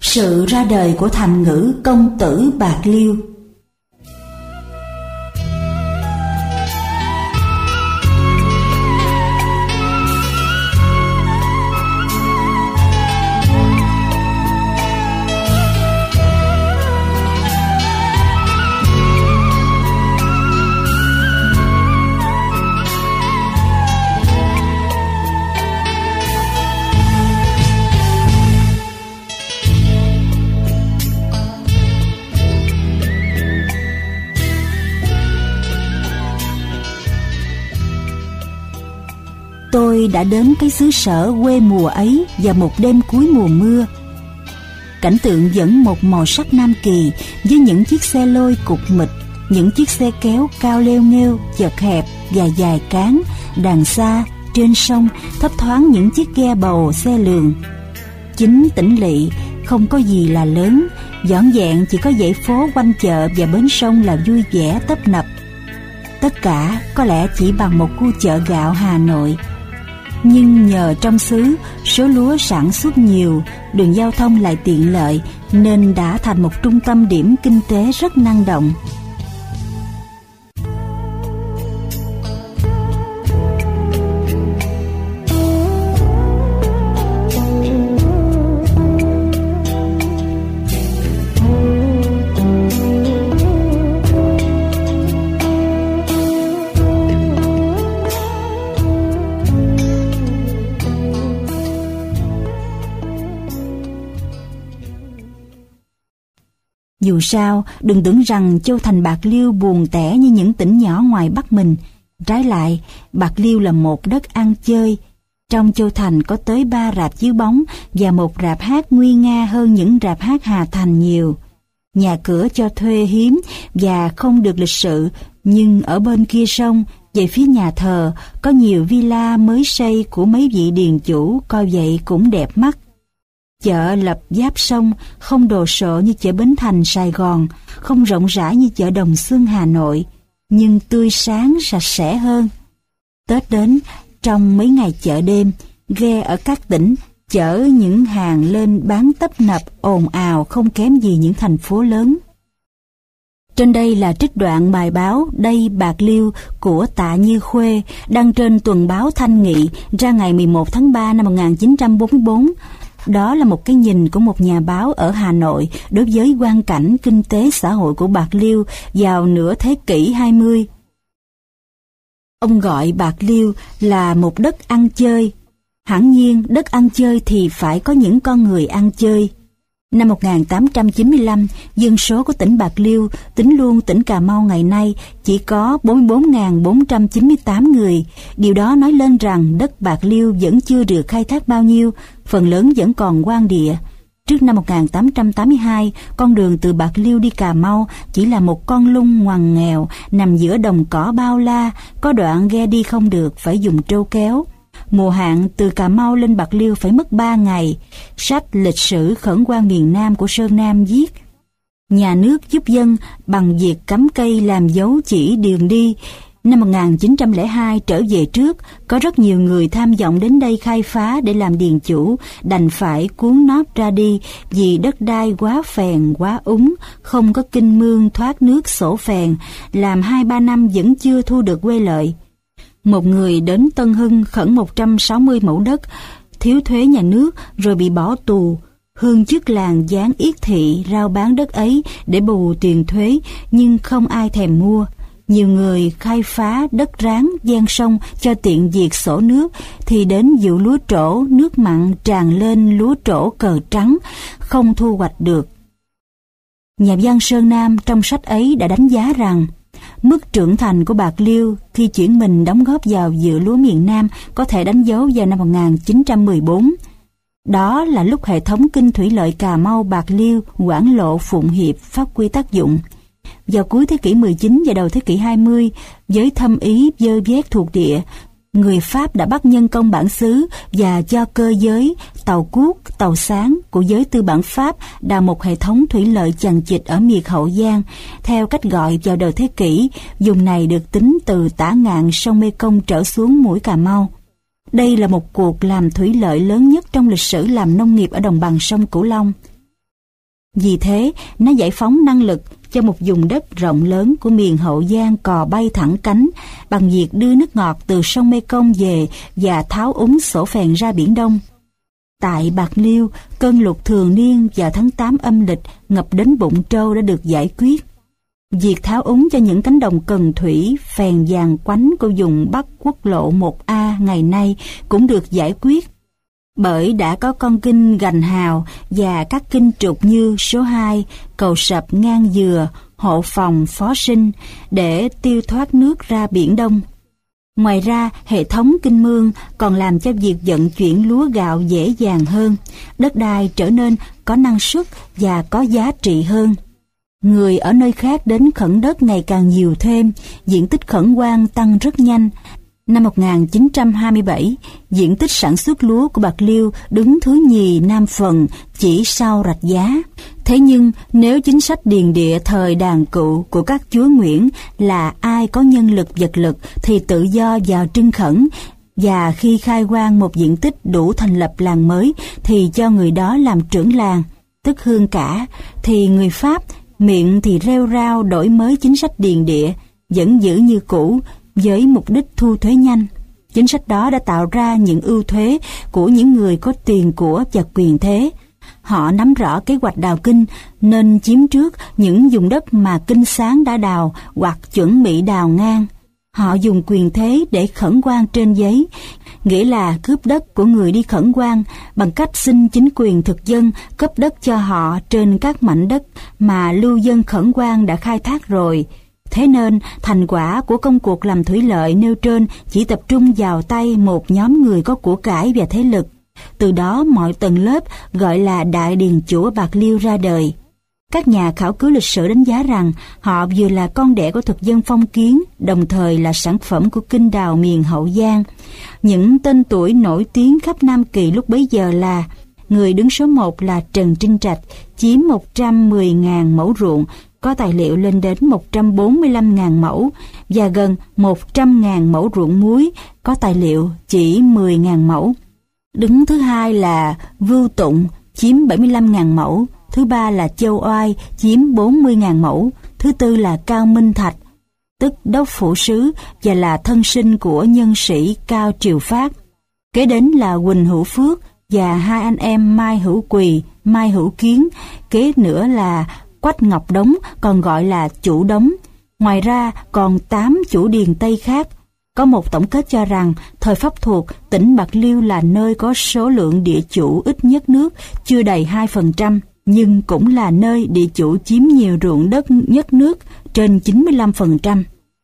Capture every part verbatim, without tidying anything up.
Sự ra đời của thành ngữ công tử Bạc Liêu. Tôi đã đến cái xứ sở quê mùa ấy vào một đêm cuối mùa mưa. Cảnh tượng vẫn một màu sắc Nam Kỳ, với những chiếc xe lôi cục mịch, những chiếc xe kéo cao leo nghêu, chật hẹp và dài cán. Đằng xa, trên sông, thấp thoáng những chiếc ghe bầu xe lường. Chính tỉnh lỵ, không có gì là lớn, vỏn vẹn chỉ có dãy phố quanh chợ và bến sông là vui vẻ tấp nập. Tất cả có lẽ chỉ bằng một khu chợ gạo Hà Nội. Nhưng nhờ trong xứ, số lúa sản xuất nhiều, đường giao thông lại tiện lợi, nên đã thành một trung tâm điểm kinh tế rất năng động. Dù sao, đừng tưởng rằng châu thành Bạc Liêu buồn tẻ như những tỉnh nhỏ ngoài Bắc mình. Trái lại, Bạc Liêu là một đất ăn chơi. Trong châu thành có tới ba rạp chiếu bóng và một rạp hát nguy nga hơn những rạp hát Hà Thành nhiều. Nhà cửa cho thuê hiếm và không được lịch sự, nhưng ở bên kia sông, về phía nhà thờ, có nhiều villa mới xây của mấy vị điền chủ, coi vậy cũng đẹp mắt. Chợ lập giáp sông, không đồ sộ như chợ Bến Thành Sài Gòn, không rộng rãi như chợ Đồng Xuân Hà Nội, nhưng tươi sáng sạch sẽ hơn. Tết đến, trong mấy ngày chợ đêm, ghe ở các tỉnh chở những hàng lên bán tấp nập ồn ào không kém gì những thành phố lớn. Trên đây là trích đoạn bài báo Đây Bạc Liêu của Tạ Như Khuê, đăng trên tuần báo Thanh Nghị ra ngày mười một tháng ba năm một nghìn chín trăm bốn mươi bốn. Đó là một cái nhìn của một nhà báo ở Hà Nội đối với quan cảnh kinh tế xã hội của Bạc Liêu vào nửa thế kỷ hai mươi. Ông gọi Bạc Liêu là một đất ăn chơi. Hẳn nhiên, đất ăn chơi thì phải có những con người ăn chơi. Năm một nghìn tám trăm chín mươi lăm, dân số của tỉnh Bạc Liêu, tính luôn tỉnh Cà Mau ngày nay, chỉ có bốn mươi bốn nghìn bốn trăm chín mươi tám người. Điều đó nói lên rằng đất Bạc Liêu vẫn chưa được khai thác bao nhiêu, phần lớn vẫn còn hoang địa. Trước năm một nghìn tám trăm tám mươi hai, con đường từ Bạc Liêu đi Cà Mau chỉ là một con lung ngoằn nghèo, nằm giữa đồng cỏ bao la, có đoạn ghe đi không được, phải dùng trâu kéo. Mùa hạn từ Cà Mau lên Bạc Liêu phải mất ba ngày. Sách Lịch sử khẩn quan miền Nam của Sơn Nam viết: nhà nước giúp dân bằng việc cắm cây làm dấu chỉ đường đi. Năm một nghìn chín trăm lẻ hai trở về trước, có rất nhiều người tham vọng đến đây khai phá để làm điền chủ, đành phải cuốn nót ra đi vì đất đai quá phèn, quá úng, không có kinh mương thoát nước sổ phèn, làm hai ba năm vẫn chưa thu được quê lợi. Một người đến Tân Hưng khẩn một trăm sáu mươi mẫu đất, thiếu thuế nhà nước rồi bị bỏ tù. Hương chức làng giáng yết thị rao bán đất ấy để bù tiền thuế, nhưng không ai thèm mua. Nhiều người khai phá đất ráng ven sông cho tiện việc sổ nước, thì đến vụ lúa trổ, nước mặn tràn lên lúa trổ cờ trắng, không thu hoạch được. Nhà văn Sơn Nam trong sách ấy đã đánh giá rằng mức trưởng thành của Bạc Liêu khi chuyển mình đóng góp vào dự lúa miền Nam có thể đánh dấu vào năm một nghìn chín trăm mười bốn. Đó là lúc hệ thống kinh thủy lợi Cà Mau, Bạc Liêu, Quảng Lộ, Phụng Hiệp phát huy tác dụng. Vào cuối thế kỷ mười chín và đầu thế kỷ hai mươi, với thâm ý vơ vét thuộc địa, người Pháp đã bắt nhân công bản xứ và cho cơ giới, tàu cuốc, tàu sáng của giới tư bản Pháp đào một hệ thống thủy lợi chằng chịt ở miệt Hậu Giang. Theo cách gọi vào đầu thế kỷ, vùng này được tính từ tả ngạn sông Mê Công trở xuống mũi Cà Mau. Đây là một cuộc làm thủy lợi lớn nhất trong lịch sử làm nông nghiệp ở đồng bằng sông Cửu Long. Vì thế, nó giải phóng năng lực cho một vùng đất rộng lớn của miền Hậu Giang cò bay thẳng cánh bằng việc đưa nước ngọt từ sông Mekong về và tháo úng sổ phèn ra Biển Đông. Tại Bạc Liêu, cơn lụt thường niên vào tháng tám âm lịch ngập đến bụng trâu đã được giải quyết. Việc tháo úng cho những cánh đồng cần thủy, phèn vàng quánh của vùng Bắc Quốc lộ một A ngày nay cũng được giải quyết, bởi đã có con kênh Gành Hào và các kênh trục như số hai, Cầu Sập Ngang Dừa, Hộ Phòng, Phó Sinh để tiêu thoát nước ra Biển Đông. Ngoài ra, hệ thống kênh mương còn làm cho việc vận chuyển lúa gạo dễ dàng hơn, đất đai trở nên có năng suất và có giá trị hơn. Người ở nơi khác đến khẩn đất ngày càng nhiều thêm, diện tích khẩn hoang tăng rất nhanh. Năm một nghìn chín trăm hai mươi bảy, diện tích sản xuất lúa của Bạc Liêu đứng thứ nhì Nam Phần, chỉ sau Rạch Giá. Thế nhưng, nếu chính sách điền địa thời đàn cựu của các chúa Nguyễn là ai có nhân lực vật lực thì tự do vào trưng khẩn, và khi khai hoang một diện tích đủ thành lập làng mới thì cho người đó làm trưởng làng, tức hương cả, thì người Pháp miệng thì rêu rao đổi mới chính sách điền địa, vẫn giữ như cũ, với mục đích thu thuế nhanh. Chính sách đó đã tạo ra những ưu thuế của những người có tiền của và quyền thế. Họ nắm rõ kế hoạch đào kinh nên chiếm trước những vùng đất mà Kinh Sáng đã đào hoặc chuẩn bị đào ngang. Họ dùng quyền thế để khẩn hoang trên giấy, nghĩa là cướp đất của người đi khẩn hoang bằng cách xin chính quyền thực dân cấp đất cho họ trên các mảnh đất mà lưu dân khẩn hoang đã khai thác rồi. Thế nên, thành quả của công cuộc làm thủy lợi nêu trên chỉ tập trung vào tay một nhóm người có của cải và thế lực. Từ đó mọi tầng lớp gọi là Đại Điền Chủ Bạc Liêu ra đời. Các nhà khảo cứu lịch sử đánh giá rằng họ vừa là con đẻ của thực dân phong kiến, đồng thời là sản phẩm của kinh đào miền Hậu Giang. Những tên tuổi nổi tiếng khắp Nam Kỳ lúc bấy giờ là: người đứng số một là Trần Trinh Trạch, chiếm một trăm mười nghìn mẫu ruộng, có tài liệu lên đến một trăm bốn mươi lăm nghìn mẫu, và gần một trăm nghìn mẫu ruộng muối, có tài liệu chỉ mười nghìn mẫu. Đứng thứ hai là Vưu Tụng, chiếm bảy mươi lăm nghìn mẫu. Thứ ba là Châu Oai, chiếm bốn mươi nghìn mẫu. Thứ tư là Cao Minh Thạch, tức đốc phủ sứ và là thân sinh của nhân sĩ Cao Triều Phát. Kế đến là Huỳnh Hữu Phước và hai anh em Mai Hữu Quỳ, Mai Hữu Kiến. Kế nữa là Quách Ngọc Đống, còn gọi là Chủ Đống. Ngoài ra còn tám chủ điền Tây khác. Có một tổng kết cho rằng thời Pháp thuộc, tỉnh Bạc Liêu là nơi có số lượng địa chủ ít nhất nước, chưa đầy hai phần trăm, nhưng cũng là nơi địa chủ chiếm nhiều ruộng đất nhất nước, trên chín mươi lăm phần trăm.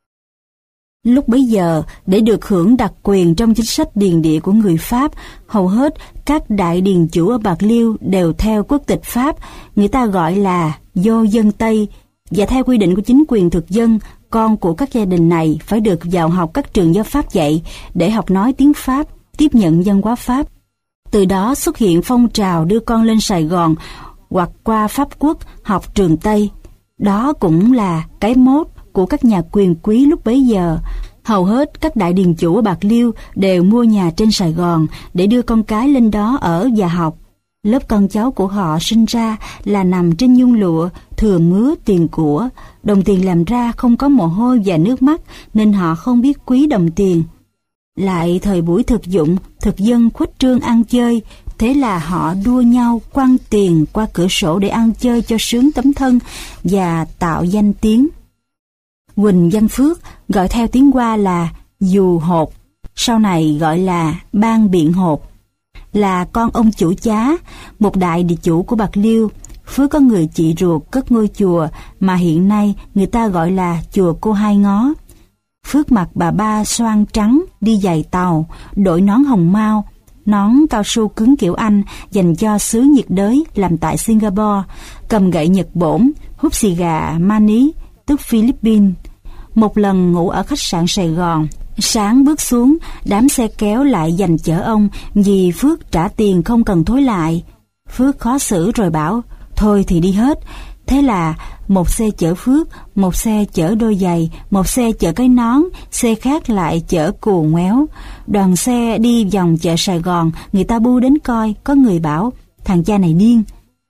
Lúc bấy giờ, để được hưởng đặc quyền trong chính sách điền địa của người Pháp, hầu hết các đại điền chủ ở Bạc Liêu đều theo quốc tịch Pháp, người ta gọi là vô dân Tây, và theo quy định của chính quyền thực dân, con của các gia đình này phải được vào học các trường do Pháp dạy để học nói tiếng Pháp, tiếp nhận văn hóa Pháp. Từ đó xuất hiện phong trào đưa con lên Sài Gòn hoặc qua Pháp Quốc học trường Tây. Đó cũng là cái mốt của các nhà quyền quý lúc bấy giờ. Hầu hết các đại điền chủ ở Bạc Liêu đều mua nhà trên Sài Gòn để đưa con cái lên đó ở và học. Lớp con cháu của họ sinh ra là nằm trên nhung lụa, thừa mứa tiền của. Đồng tiền làm ra không có mồ hôi và nước mắt nên họ không biết quý đồng tiền. Lại thời buổi thực dụng, thực dân khuếch trương ăn chơi, thế là họ đua nhau quăng tiền qua cửa sổ để ăn chơi cho sướng tấm thân và tạo danh tiếng. Huỳnh Văn Phước, gọi theo tiếng Hoa là Dù Hột, sau này gọi là Ban Biện Hột, là con ông chủ Chá, một đại địa chủ của Bạc Liêu. Phước có người chị ruột cất ngôi chùa mà hiện nay người ta gọi là chùa Cô Hai Ngó. Phước mặc bà ba xoan trắng, đi giày tàu, đội nón hồng mao, nón cao su cứng kiểu Anh dành cho xứ nhiệt đới làm tại Singapore, cầm gậy Nhật Bổn, hút xì gà Mani, tức Philippines. Một lần ngủ ở khách sạn Sài Gòn, sáng bước xuống, đám xe kéo lại giành chở ông vì Phước trả tiền không cần thối lại. Phước khó xử rồi bảo, thôi thì đi hết. Thế là một xe chở Phước, một xe chở đôi giày, một xe chở cái nón, xe khác lại chở cù ngoéo. Đoàn xe đi vòng chợ Sài Gòn, người ta bu đến coi, có người bảo, thằng cha này điên.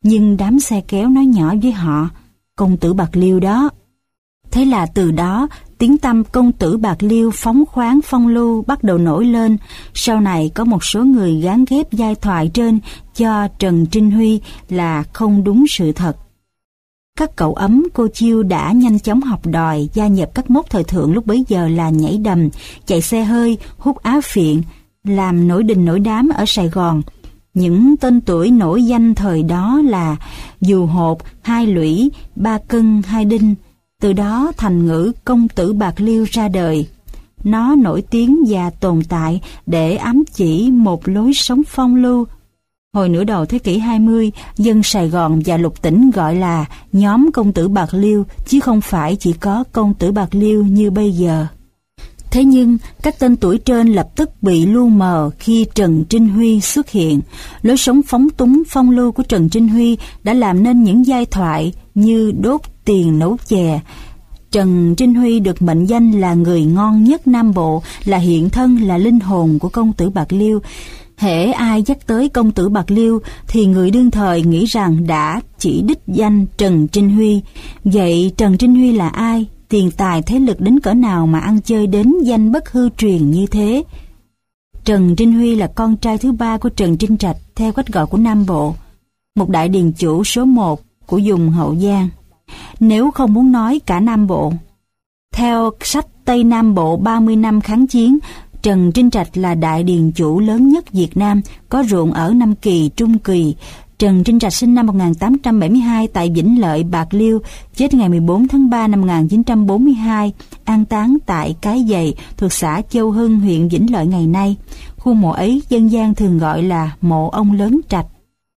nhưng đám xe kéo nói nhỏ với họ, công tử Bạc Liêu đó. Thế là từ đó, tiếng tăm công tử Bạc Liêu phóng khoáng phong lưu bắt đầu nổi lên. Sau này có một số người gán ghép giai thoại trên cho Trần Trinh Huy là không đúng sự thật. Các cậu ấm cô chiêu đã nhanh chóng học đòi gia nhập các mốt thời thượng lúc bấy giờ là nhảy đầm, chạy xe hơi, hút á phiện, làm nổi đình nổi đám ở Sài Gòn. Những tên tuổi nổi danh thời đó là Dù Hột, Hai Lũy, Ba Cân, Hai Đinh. Từ đó thành ngữ công tử Bạc Liêu ra đời. Nó nổi tiếng và tồn tại để ám chỉ một lối sống phong lưu. Hồi nửa đầu thế kỷ hai mươi, dân Sài Gòn và lục tỉnh gọi là nhóm công tử Bạc Liêu, chứ không phải chỉ có công tử Bạc Liêu như bây giờ. Thế nhưng, các tên tuổi trên lập tức bị lu mờ khi Trần Trinh Huy xuất hiện. Lối sống phóng túng phong lưu của Trần Trinh Huy đã làm nên những giai thoại như đốt tiền nấu chè. Trần Trinh Huy được mệnh danh là người ngon nhất Nam Bộ, là hiện thân, là linh hồn của công tử Bạc Liêu. Hễ ai nhắc tới công tử Bạc Liêu thì người đương thời nghĩ rằng đã chỉ đích danh Trần Trinh Huy. Vậy Trần Trinh Huy là ai? Tiền tài thế lực đến cỡ nào mà ăn chơi đến danh bất hư truyền như thế? Trần Trinh Huy là con trai thứ ba của Trần Trinh Trạch theo cách gọi của Nam Bộ, một đại điền chủ số một của vùng Hậu Giang, nếu không muốn nói cả Nam Bộ. Theo sách Tây Nam Bộ ba mươi năm kháng chiến, Trần Trinh Trạch là đại điền chủ lớn nhất Việt Nam, có ruộng ở Nam Kỳ, Trung Kỳ. Trần Trinh Trạch sinh năm một nghìn tám trăm bảy mươi hai tại Vĩnh Lợi, Bạc Liêu, chết ngày mười bốn tháng ba năm một nghìn chín trăm bốn mươi hai, an táng tại Cái Dày, thuộc xã Châu Hưng, huyện Vĩnh Lợi ngày nay. Khu mộ ấy dân gian thường gọi là mộ ông lớn Trạch.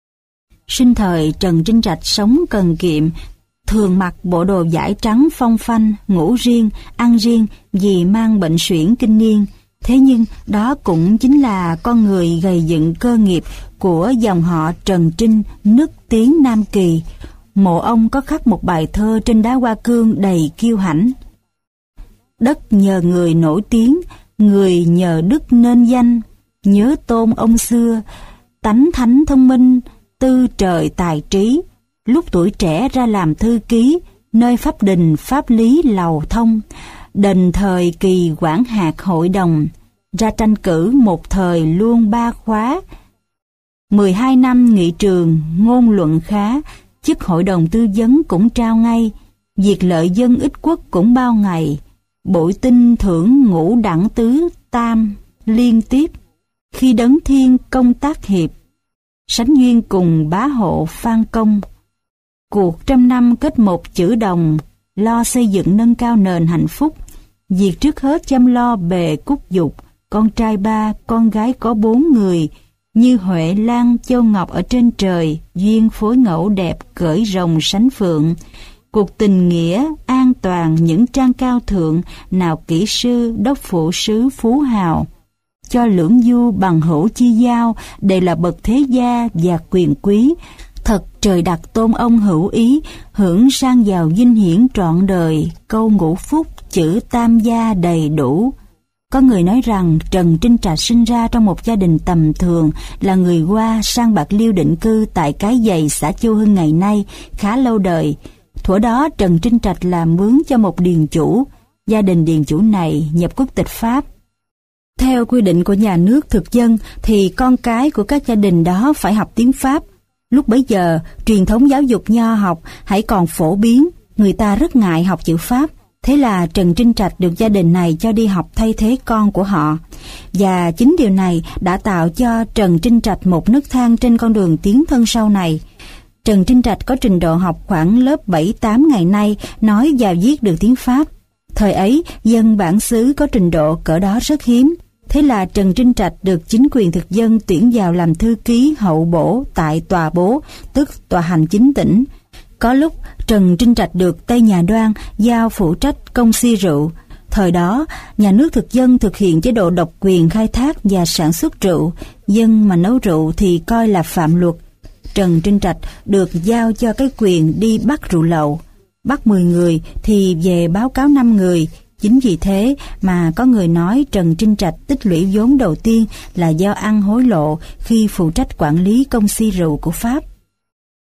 Sinh thời Trần Trinh Trạch sống cần kiệm, thường mặc bộ đồ vải trắng phong phanh, ngủ riêng, ăn riêng vì mang bệnh suyễn kinh niên. Thế nhưng đó cũng chính là con người gầy dựng cơ nghiệp của dòng họ Trần Trinh nức tiếng Nam Kỳ. Mộ ông có khắc một bài thơ trên đá hoa cương đầy kiêu hãnh. Đất nhờ người nổi tiếng, người nhờ đức nên danh, nhớ tôn ông xưa, tánh thánh thông minh, tư trời tài trí, lúc tuổi trẻ ra làm thư ký, nơi pháp đình pháp lý lầu thông, đền thời kỳ quản hạt hội đồng, ra tranh cử một thời luôn ba khóa, mười hai năm nghị trường ngôn luận khá, chức hội đồng tư vấn cũng trao ngay, việc lợi dân ích quốc cũng bao ngày, bội tinh thưởng ngũ đẳng tứ tam liên tiếp, khi đấng thiên công tác hiệp, sánh duyên cùng bá hộ Phan Công. Cuộc trăm năm kết một chữ đồng, lo xây dựng nâng cao nền hạnh phúc, việc trước hết chăm lo bề cúc dục, con trai ba, con gái có bốn người, như Huệ Lan Châu Ngọc ở trên trời, duyên phối ngẫu đẹp cởi rồng sánh phượng. Cuộc tình nghĩa an toàn những trang cao thượng, nào kỹ sư đốc phụ sứ phú hào. Cho lưỡng du bằng hữu chi giao, đều là bậc thế gia và quyền quý. Thật trời đặt tôn ông hữu ý, hưởng sang giàu vinh hiển trọn đời, câu ngũ phúc chữ tam gia đầy đủ. Có người nói rằng Trần Trinh Trạch sinh ra trong một gia đình tầm thường, là người Hoa sang Bạc Liêu định cư tại Cái Dày, xã Châu Hưng ngày nay, khá lâu đời. Thuở đó Trần Trinh Trạch làm mướn cho một điền chủ, gia đình điền chủ này nhập quốc tịch Pháp. Theo quy định của nhà nước thực dân thì con cái của các gia đình đó phải học tiếng Pháp. Lúc bấy giờ, truyền thống giáo dục nho học hãy còn phổ biến, người ta rất ngại học chữ Pháp. Thế là Trần Trinh Trạch được gia đình này cho đi học thay thế con của họ. Và chính điều này đã tạo cho Trần Trinh Trạch một nấc thang trên con đường tiến thân sau này. Trần Trinh Trạch có trình độ học khoảng lớp bảy tám ngày nay, nói và viết được tiếng Pháp. Thời ấy, dân bản xứ có trình độ cỡ đó rất hiếm. Thế là Trần Trinh Trạch được chính quyền thực dân tuyển vào làm thư ký hậu bổ tại tòa bố, tức tòa hành chính tỉnh. Có lúc Trần Trinh Trạch được Tây Nhà Đoan giao phụ trách công si rượu. Thời đó, nhà nước thực dân thực hiện chế độ độc quyền khai thác và sản xuất rượu, dân mà nấu rượu thì coi là phạm luật. Trần Trinh Trạch được giao cho cái quyền đi bắt rượu lậu. Bắt mười người thì về báo cáo năm người. Chính vì thế mà có người nói Trần Trinh Trạch tích lũy vốn đầu tiên là do ăn hối lộ khi phụ trách quản lý công si rượu của Pháp.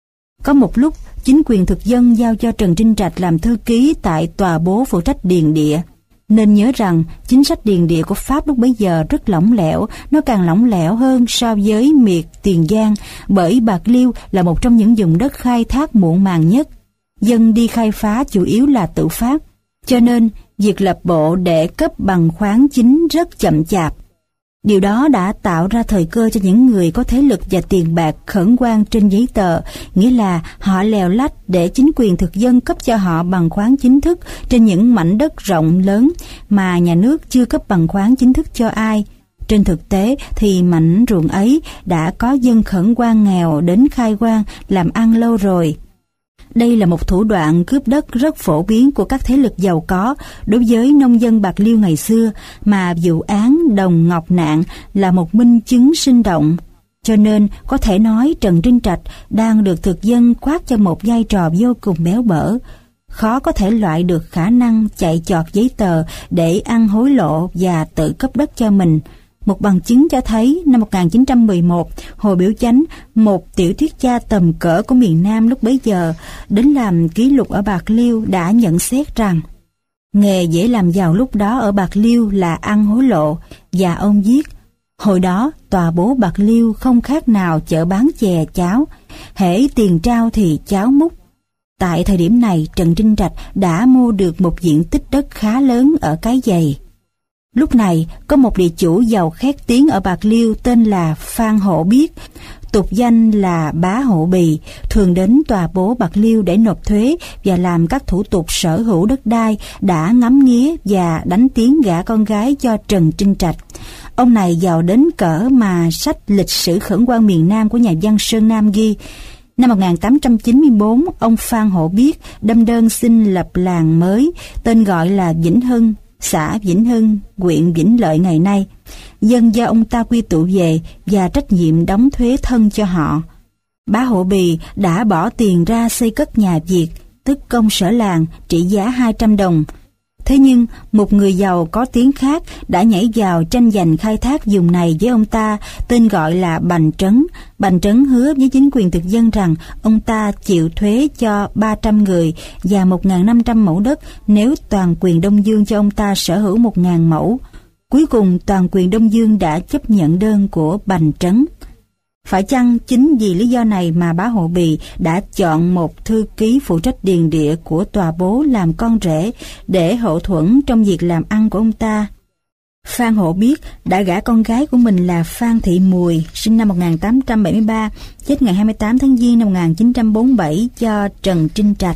Có một lúc, chính quyền thực dân giao cho Trần Trinh Trạch làm thư ký tại tòa bố phụ trách điền địa. Nên nhớ rằng chính sách điền địa của Pháp lúc bấy giờ rất lỏng lẻo, nó càng lỏng lẻo hơn so với miệt Tiền Giang, bởi Bạc Liêu là một trong những vùng đất khai thác muộn màng nhất. Dân đi khai phá chủ yếu là tự phát, cho nên việc lập bộ để cấp bằng khoáng chính rất chậm chạp. Điều đó đã tạo ra thời cơ cho những người có thế lực và tiền bạc khẩn khoan trên giấy tờ, nghĩa là họ lèo lách để chính quyền thực dân cấp cho họ bằng khoáng chính thức trên những mảnh đất rộng lớn mà nhà nước chưa cấp bằng khoáng chính thức cho ai. Trên thực tế thì mảnh ruộng ấy đã có dân khẩn khoan nghèo đến khai hoang làm ăn lâu rồi. Đây là một thủ đoạn cướp đất rất phổ biến của các thế lực giàu có đối với nông dân Bạc Liêu ngày xưa, mà vụ án Đồng Ngọc Nạn là một minh chứng sinh động. Cho nên có thể nói Trần Trinh Trạch đang được thực dân khoác cho một vai trò vô cùng béo bở. Khó có thể loại được khả năng chạy chọt giấy tờ để ăn hối lộ và tự cấp đất cho mình. Một bằng chứng cho thấy năm một nghìn chín trăm mười một, Hồ Biểu Chánh, một tiểu thuyết gia tầm cỡ của miền Nam lúc bấy giờ, đến làm ký lục ở Bạc Liêu đã nhận xét rằng nghề dễ làm giàu lúc đó ở Bạc Liêu là ăn hối lộ, và ông viết: hồi đó tòa bố Bạc Liêu không khác nào chợ bán chè cháo, hễ tiền trao thì cháo múc. Tại thời điểm này, Trần Trinh Trạch đã mua được một diện tích đất khá lớn ở Cái Giày. Lúc này, có một địa chủ giàu khét tiếng ở Bạc Liêu tên là Phan Hổ Biết, tục danh là Bá Hộ Bì, thường đến tòa bố Bạc Liêu để nộp thuế và làm các thủ tục sở hữu đất đai, đã ngắm nghía và đánh tiếng gả con gái cho Trần Trinh Trạch. Ông này giàu đến cỡ mà sách lịch sử khẩn hoang miền Nam của nhà văn Sơn Nam ghi. Năm một nghìn tám trăm chín mươi bốn, ông Phan Hổ Biết đâm đơn xin lập làng mới, tên gọi là Vĩnh Hưng, xã Vĩnh Hưng, huyện Vĩnh Lợi ngày nay. Dân do ông ta quy tụ về và trách nhiệm đóng thuế thân cho họ. Bá Hộ Bì đã bỏ tiền ra xây cất nhà Việt, tức công sở làng, trị giá hai trăm đồng. Thế nhưng, một người giàu có tiếng khác đã nhảy vào tranh giành khai thác vùng này với ông ta, tên gọi là Bành Trấn. Bành Trấn hứa với chính quyền thực dân rằng ông ta chịu thuế cho ba trăm người và một nghìn năm trăm mẫu đất nếu toàn quyền Đông Dương cho ông ta sở hữu một nghìn mẫu. Cuối cùng, toàn quyền Đông Dương đã chấp nhận đơn của Bành Trấn. Phải chăng chính vì lý do này mà Bá Hộ Bì đã chọn một thư ký phụ trách điền địa của tòa bố làm con rể để hậu thuẫn trong việc làm ăn của ông ta? Phan Hộ Biết đã gả con gái của mình là Phan Thị Mùi, sinh năm một nghìn tám trăm bảy mươi ba, chết ngày hai mươi tám tháng Giêng năm một nghìn chín trăm bốn mươi bảy cho Trần Trinh Trạch.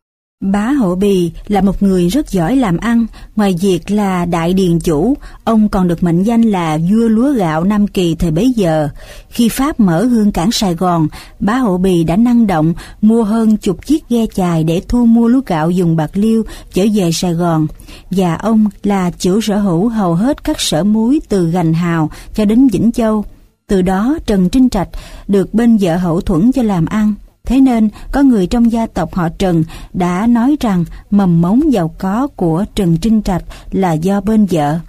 Bá Hộ Bì là một người rất giỏi làm ăn, ngoài việc là đại điền chủ, ông còn được mệnh danh là vua lúa gạo Nam Kỳ thời bấy giờ. Khi Pháp mở hương cảng Sài Gòn, Bá Hộ Bì đã năng động mua hơn chục chiếc ghe chài để thu mua lúa gạo dùng Bạc Liêu trở về Sài Gòn, và ông là chủ sở hữu hầu hết các sở muối từ Gành Hào cho đến Vĩnh Châu. Từ đó Trần Trinh Trạch được bên vợ hậu thuẫn cho làm ăn. Thế nên, có người trong gia tộc họ Trần đã nói rằng mầm mống giàu có của Trần Trinh Trạch là do bên vợ.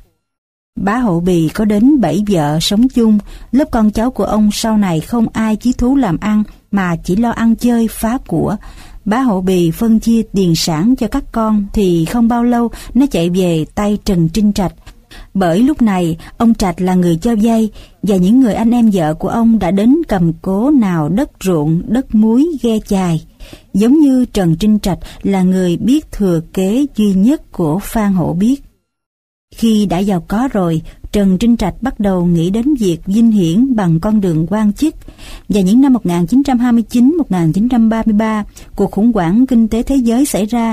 Bá Hộ Bì có đến bảy vợ sống chung, lớp con cháu của ông sau này không ai chí thú làm ăn mà chỉ lo ăn chơi phá của. Bá Hộ Bì phân chia tiền sản cho các con thì không bao lâu nó chạy về tay Trần Trinh Trạch. Bởi lúc này, ông Trạch là người cho vay và những người anh em vợ của ông đã đến cầm cố nào đất ruộng, đất muối, ghe chài. Giống như Trần Trinh Trạch là người biết thừa kế duy nhất của Phan Hổ Biết. Khi đã giàu có rồi, Trần Trinh Trạch bắt đầu nghĩ đến việc vinh hiển bằng con đường quan chức. Và những năm một nghìn chín trăm hai mươi chín đến một nghìn chín trăm ba mươi ba, cuộc khủng hoảng kinh tế thế giới xảy ra,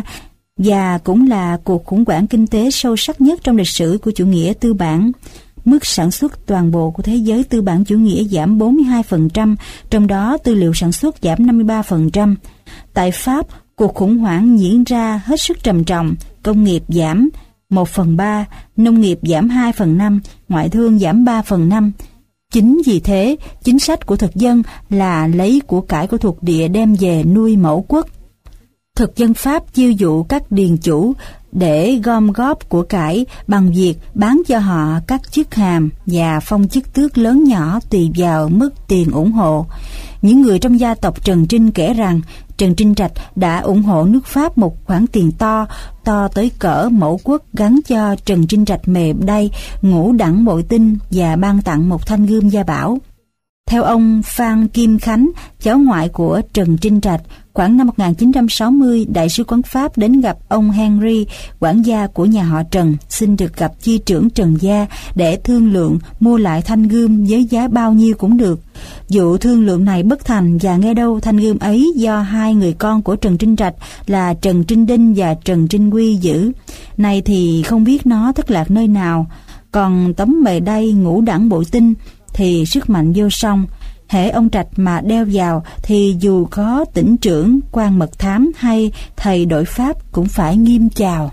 và cũng là cuộc khủng hoảng kinh tế sâu sắc nhất trong lịch sử của chủ nghĩa tư bản. Mức sản xuất toàn bộ của thế giới tư bản chủ nghĩa giảm bốn mươi hai phần trăm, trong đó tư liệu sản xuất giảm năm mươi ba phần trăm. Tại Pháp, cuộc khủng hoảng diễn ra hết sức trầm trọng, công nghiệp giảm một phần ba, nông nghiệp giảm hai phần năm, ngoại thương giảm ba phần năm. Chính vì thế, chính sách của thực dân là lấy của cải của thuộc địa đem về nuôi mẫu quốc. Thực dân Pháp chiêu dụ các điền chủ để gom góp của cải bằng việc bán cho họ các chức hàm và phong chức tước lớn nhỏ tùy vào mức tiền ủng hộ. Những người trong gia tộc Trần Trinh kể rằng Trần Trinh Trạch đã ủng hộ nước Pháp một khoản tiền to, to tới cỡ mẫu quốc gắn cho Trần Trinh Trạch mề đay, ngũ đẳng bội tinh và ban tặng một thanh gươm gia bảo. Theo ông Phan Kim Khánh, cháu ngoại của Trần Trinh Trạch, khoảng năm một nghìn chín trăm sáu mươi, đại sứ quán Pháp đến gặp ông Henry, quản gia của nhà họ Trần, xin được gặp chi trưởng Trần gia để thương lượng mua lại thanh gươm với giá bao nhiêu cũng được. Vụ thương lượng này bất thành, và nghe đâu thanh gươm ấy do hai người con của Trần Trinh Trạch là Trần Trinh Đinh và Trần Trinh Quy giữ. Nay thì không biết nó thất lạc nơi nào. Còn tấm mề đay ngũ đẳng bội tinh thì sức mạnh vô song. Hễ ông Trạch mà đeo vào thì dù có tỉnh trưởng, quan mật thám hay thầy đội Pháp cũng phải nghiêm chào.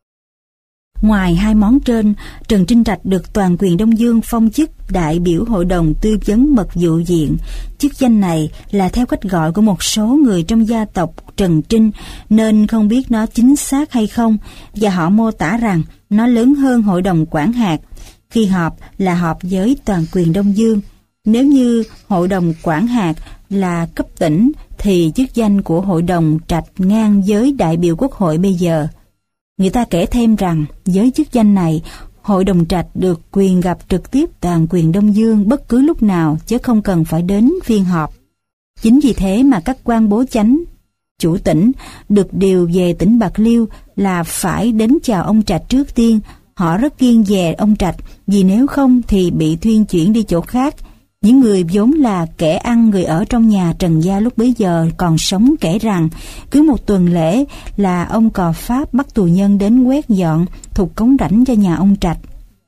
Ngoài hai món trên, Trần Trinh Trạch được toàn quyền Đông Dương phong chức đại biểu hội đồng tư vấn mật vụ viện. Chức danh này là theo cách gọi của một số người trong gia tộc Trần Trinh, nên không biết nó chính xác hay không, và họ mô tả rằng nó lớn hơn hội đồng quản hạt. Khi họp là họp với toàn quyền Đông Dương. Nếu như hội đồng quản hạt là cấp tỉnh thì chức danh của hội đồng Trạch ngang với đại biểu quốc hội bây giờ. Người ta kể thêm rằng với chức danh này, hội đồng Trạch được quyền gặp trực tiếp toàn quyền Đông Dương bất cứ lúc nào chứ không cần phải đến phiên họp. Chính vì thế mà các quan bố chánh, chủ tỉnh được điều về tỉnh Bạc Liêu là phải đến chào ông Trạch trước tiên. Họ rất kiêng dè ông Trạch, vì nếu không thì bị thuyên chuyển đi chỗ khác. Những người vốn là kẻ ăn người ở trong nhà Trần gia lúc bấy giờ còn sống kể rằng cứ một tuần lễ là ông cò Pháp bắt tù nhân đến quét dọn thục cống rãnh cho nhà ông Trạch.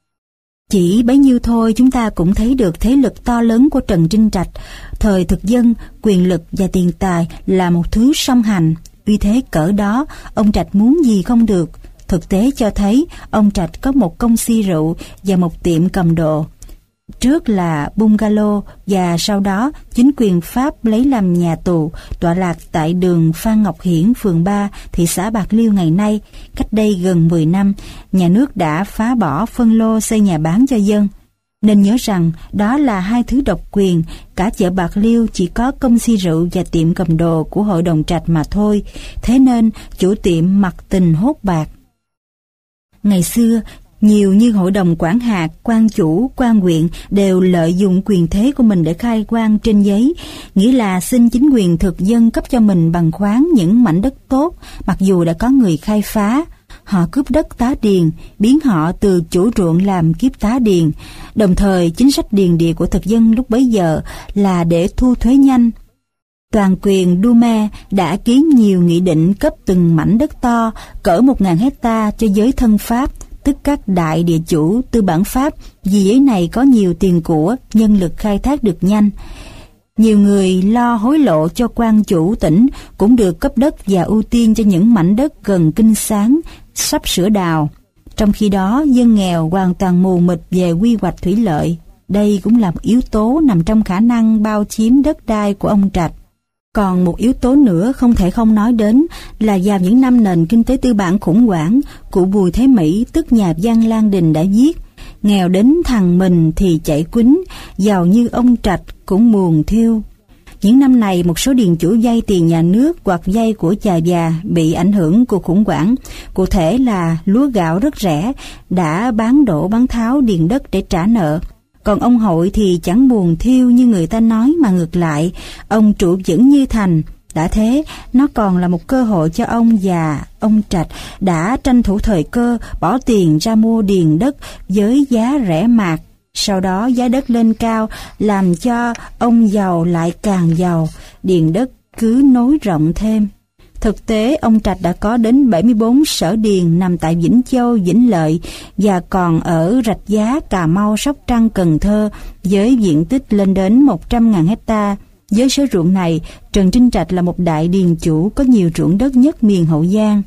Chỉ bấy nhiêu thôi chúng ta cũng thấy được thế lực to lớn của Trần Trinh Trạch. Thời thực dân, quyền lực và tiền tài là một thứ song hành. Vì thế cỡ đó, ông Trạch muốn gì không được. Thực tế cho thấy ông Trạch có một công ty rượu và một tiệm cầm đồ. Trước là bungalow và sau đó chính quyền Pháp lấy làm nhà tù, tọa lạc tại đường Phan Ngọc Hiển, phường ba, thị xã Bạc Liêu ngày nay. Cách đây gần mười năm, nhà nước đã phá bỏ phân lô xây nhà bán cho dân. Nên nhớ rằng đó là hai thứ độc quyền, cả chợ Bạc Liêu chỉ có công ty rượu và tiệm cầm đồ của hội đồng Trạch mà thôi. Thế nên chủ tiệm mặc tình hốt bạc. Ngày xưa, nhiều như hội đồng quản hạt, quan chủ, quan huyện đều lợi dụng quyền thế của mình để khai quan trên giấy, nghĩa là xin chính quyền thực dân cấp cho mình bằng khoáng những mảnh đất tốt, mặc dù đã có người khai phá. Họ cướp đất tá điền, biến họ từ chủ ruộng làm kiếp tá điền. Đồng thời, chính sách điền địa của thực dân lúc bấy giờ là để thu thuế nhanh. Toàn quyền Duma đã ký nhiều nghị định cấp từng mảnh đất to, cỡ một nghìn hecta cho giới thân Pháp, tức các đại địa chủ tư bản Pháp, vì giấy này có nhiều tiền của, nhân lực khai thác được nhanh. Nhiều người lo hối lộ cho quan chủ tỉnh cũng được cấp đất và ưu tiên cho những mảnh đất gần kinh sáng, sắp sửa đào. Trong khi đó, dân nghèo hoàn toàn mù mịt về quy hoạch thủy lợi. Đây cũng là một yếu tố nằm trong khả năng bao chiếm đất đai của ông Trạch. Còn một yếu tố nữa không thể không nói đến là vào những năm nền kinh tế tư bản khủng hoảng, cụ Bùi Thế Mỹ tức nhà văn Lan Đình đã viết: nghèo đến thằng mình thì chạy quýnh, giàu như ông Trạch cũng buồn thiêu. Những năm này một số điền chủ vay tiền nhà nước hoặc vay của chà già bị ảnh hưởng của khủng hoảng, cụ thể là lúa gạo rất rẻ, đã bán đổ bán tháo điền đất để trả nợ. Còn ông Hội thì chẳng buồn thiêu như người ta nói, mà ngược lại, ông trụ vững như thành. Đã thế, nó còn là một cơ hội cho ông, và ông Trạch đã tranh thủ thời cơ bỏ tiền ra mua điền đất với giá rẻ mạt. Sau đó giá đất lên cao làm cho ông giàu lại càng giàu, điền đất cứ nối rộng thêm. Thực tế, ông Trạch đã có đến bảy mươi bốn sở điền nằm tại Vĩnh Châu, Vĩnh Lợi và còn ở Rạch Giá, Cà Mau, Sóc Trăng, Cần Thơ với diện tích lên đến một trăm nghìn hecta. Với số ruộng này, Trần Trinh Trạch là một đại điền chủ có nhiều ruộng đất nhất miền Hậu Giang.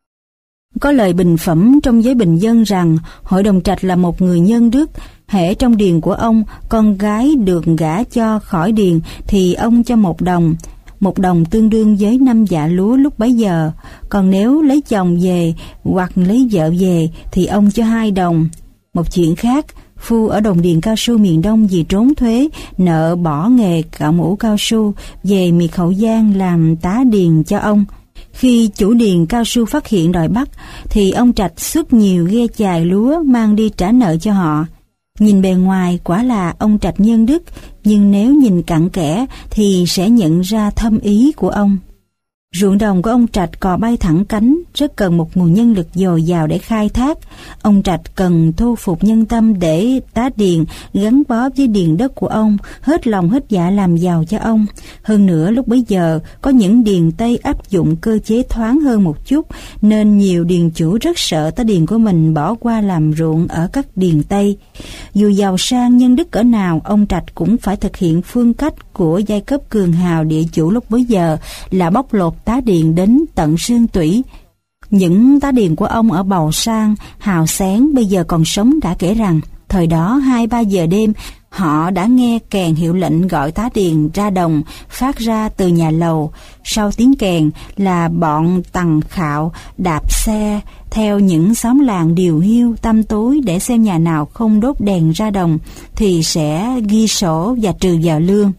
Có lời bình phẩm trong giới bình dân rằng hội đồng Trạch là một người nhân đức. Hễ trong điền của ông, con gái được gả cho khỏi điền thì ông cho một đồng. một đồng tương đương với năm dạ lúa lúc bấy giờ. Còn nếu lấy chồng về hoặc lấy vợ về thì ông cho hai đồng. Một chuyện khác, phu ở đồng điền cao su miền Đông vì trốn thuế, nợ bỏ nghề cạo mũ cao su, về miệt Hậu Giang làm tá điền cho ông. Khi chủ điền cao su phát hiện đòi bắt, thì ông Trạch xuất nhiều ghe chài lúa mang đi trả nợ cho họ. Nhìn bề ngoài quả là ông Trạch nhân đức, nhưng nếu nhìn cặn kẽ thì sẽ nhận ra thâm ý của ông. Ruộng đồng của ông Trạch cò bay thẳng cánh, rất cần một nguồn nhân lực dồi dào để khai thác. Ông Trạch cần thu phục nhân tâm để tá điền gắn bó với điền đất của ông, hết lòng hết dạ làm giàu cho ông. Hơn nữa lúc bấy giờ có những điền Tây áp dụng cơ chế thoáng hơn một chút, nên nhiều điền chủ rất sợ tá điền của mình bỏ qua làm ruộng ở các điền Tây. Dù giàu sang nhân đức cỡ nào, ông Trạch cũng phải thực hiện phương cách của giai cấp cường hào địa chủ lúc bấy giờ là bóc lột tá điền đến tận xương tủy. Những tá điền của ông ở Bầu Sang, Hào Xén bây giờ còn sống đã kể rằng, thời đó hai ba giờ đêm, họ đã nghe kèn hiệu lệnh gọi tá điền ra đồng phát ra từ nhà lầu. Sau tiếng kèn là bọn tằng khạo đạp xe theo những xóm làng điều hiu tăm tối để xem nhà nào không đốt đèn ra đồng thì sẽ ghi sổ và trừ vào lương.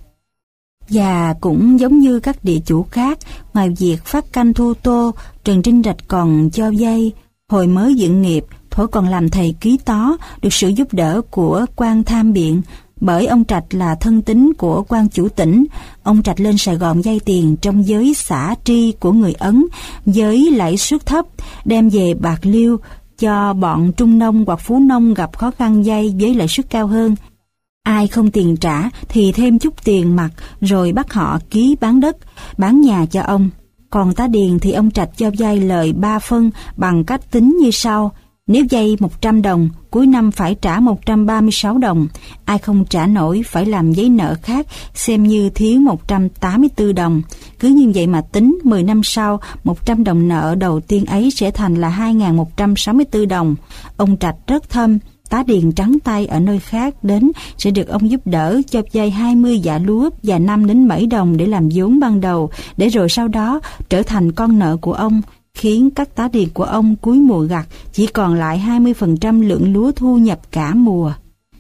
Và cũng giống như các địa chủ khác, ngoài việc phát canh thu tô, Trần Trinh Trạch còn cho vay. Hồi mới dựng nghiệp, thuở còn làm thầy ký tó, được sự giúp đỡ của quan tham biện. Bởi ông Trạch là thân tín của quan chủ tỉnh, ông Trạch lên Sài Gòn vay tiền trong giới xã tri của người Ấn, với lãi suất thấp, đem về Bạc Liêu cho bọn trung nông hoặc phú nông gặp khó khăn vay với lãi suất cao hơn. Ai không tiền trả thì thêm chút tiền mặt rồi bắt họ ký bán đất, bán nhà cho ông. Còn tá điền thì ông Trạch cho vay lời ba phân bằng cách tính như sau. Nếu vay một trăm đồng, cuối năm phải trả một trăm ba mươi sáu đồng. Ai không trả nổi phải làm giấy nợ khác, xem như thiếu một trăm tám mươi tư đồng. Cứ như vậy mà tính, mười năm sau, một trăm đồng nợ đầu tiên ấy sẽ thành là hai nghìn một trăm sáu mươi tư đồng. Ông Trạch rất thâm. Tá điền trắng tay ở nơi khác đến sẽ được ông giúp đỡ cho vay hai mươi dạ lúa và năm đến bảy đồng để làm vốn ban đầu, để rồi sau đó trở thành con nợ của ông, khiến các tá điền của ông cuối mùa gặt chỉ còn lại hai mươi phần trăm lượng lúa thu nhập cả mùa.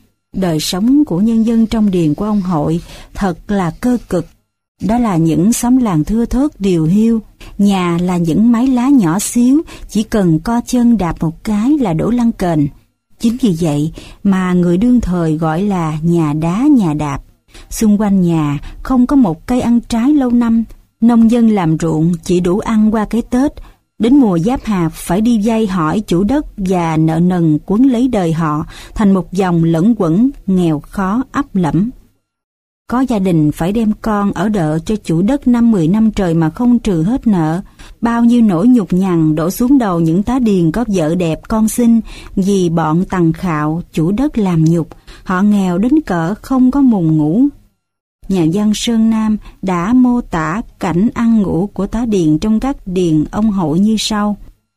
Đời sống của nhân dân trong điền của ông Hội thật là cơ cực. Đó là những xóm làng thưa thớt điều hiu, nhà là những mái lá nhỏ xíu, chỉ cần co chân đạp một cái là đổ lăn kềnh. Chính vì vậy mà người đương thời gọi là nhà đá nhà đạp. Xung quanh nhà không có một cây ăn trái lâu năm, nông dân làm ruộng chỉ đủ ăn qua cái Tết. Đến mùa giáp hạt phải đi vay hỏi chủ đất và nợ nần quấn lấy đời họ thành một dòng lẫn quẩn, nghèo khó ắp lẫm. Có gia đình phải đem con ở đợ cho chủ đất năm mười năm trời mà không trừ hết nợ. Bao nhiêu nỗi nhục nhằn đổ xuống đầu những tá điền có vợ đẹp con xinh vì bọn tằng khạo chủ đất làm nhục. Họ nghèo đến cỡ không có mùng ngủ. Nhà văn Sơn Nam đã mô tả cảnh ăn ngủ của tá điền trong các điền ông Hội như sau.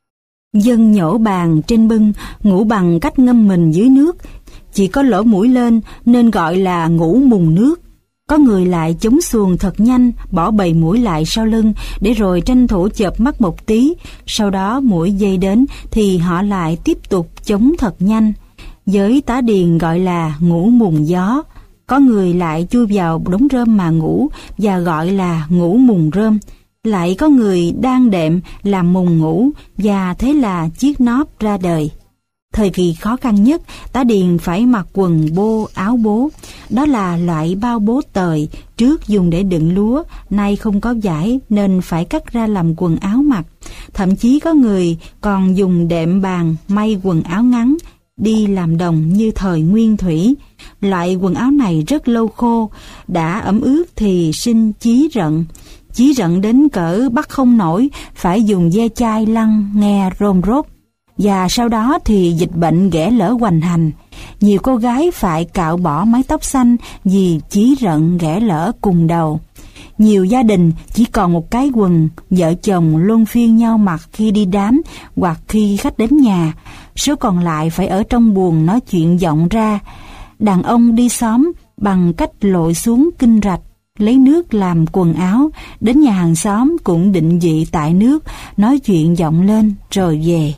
Dân nhổ bàn trên bưng, ngủ bằng cách ngâm mình dưới nước. Chỉ có lỗ mũi lên nên gọi là ngủ mùng nước. Có người lại chống xuồng thật nhanh, bỏ bầy muỗi lại sau lưng để rồi tranh thủ chợp mắt một tí. Sau đó muỗi dây đến thì họ lại tiếp tục chống thật nhanh. Với tá điền gọi là ngủ mùng gió. Có người lại chui vào đống rơm mà ngủ và gọi là ngủ mùng rơm. Lại có người đang đệm làm mùng ngủ và thế là chiếc nóp ra đời. Thời kỳ khó khăn nhất, tá điền phải mặc quần bô, áo bố. Đó là loại bao bố tời, trước dùng để đựng lúa, nay không có vải nên phải cắt ra làm quần áo mặc. Thậm chí có người còn dùng đệm bàn may quần áo ngắn, đi làm đồng như thời Nguyên Thủy. Loại quần áo này rất lâu khô, đã ẩm ướt thì sinh chí rận. Chí rận đến cỡ bắt không nổi, phải dùng ve chai lăn nghe rôm rốt. Và sau đó thì dịch bệnh ghẻ lỡ hoành hành. Nhiều cô gái phải cạo bỏ mái tóc xanh vì chí rận ghẻ lỡ cùng đầu. Nhiều gia đình chỉ còn một cái quần, vợ chồng luân phiên nhau mặc khi đi đám hoặc khi khách đến nhà. Số còn lại phải ở trong buồng nói chuyện vọng ra. Đàn ông đi xóm bằng cách lội xuống kinh rạch. lấy nước làm quần áo, đến nhà hàng xóm cũng định vị tại nước, nói chuyện vọng lên rồi về.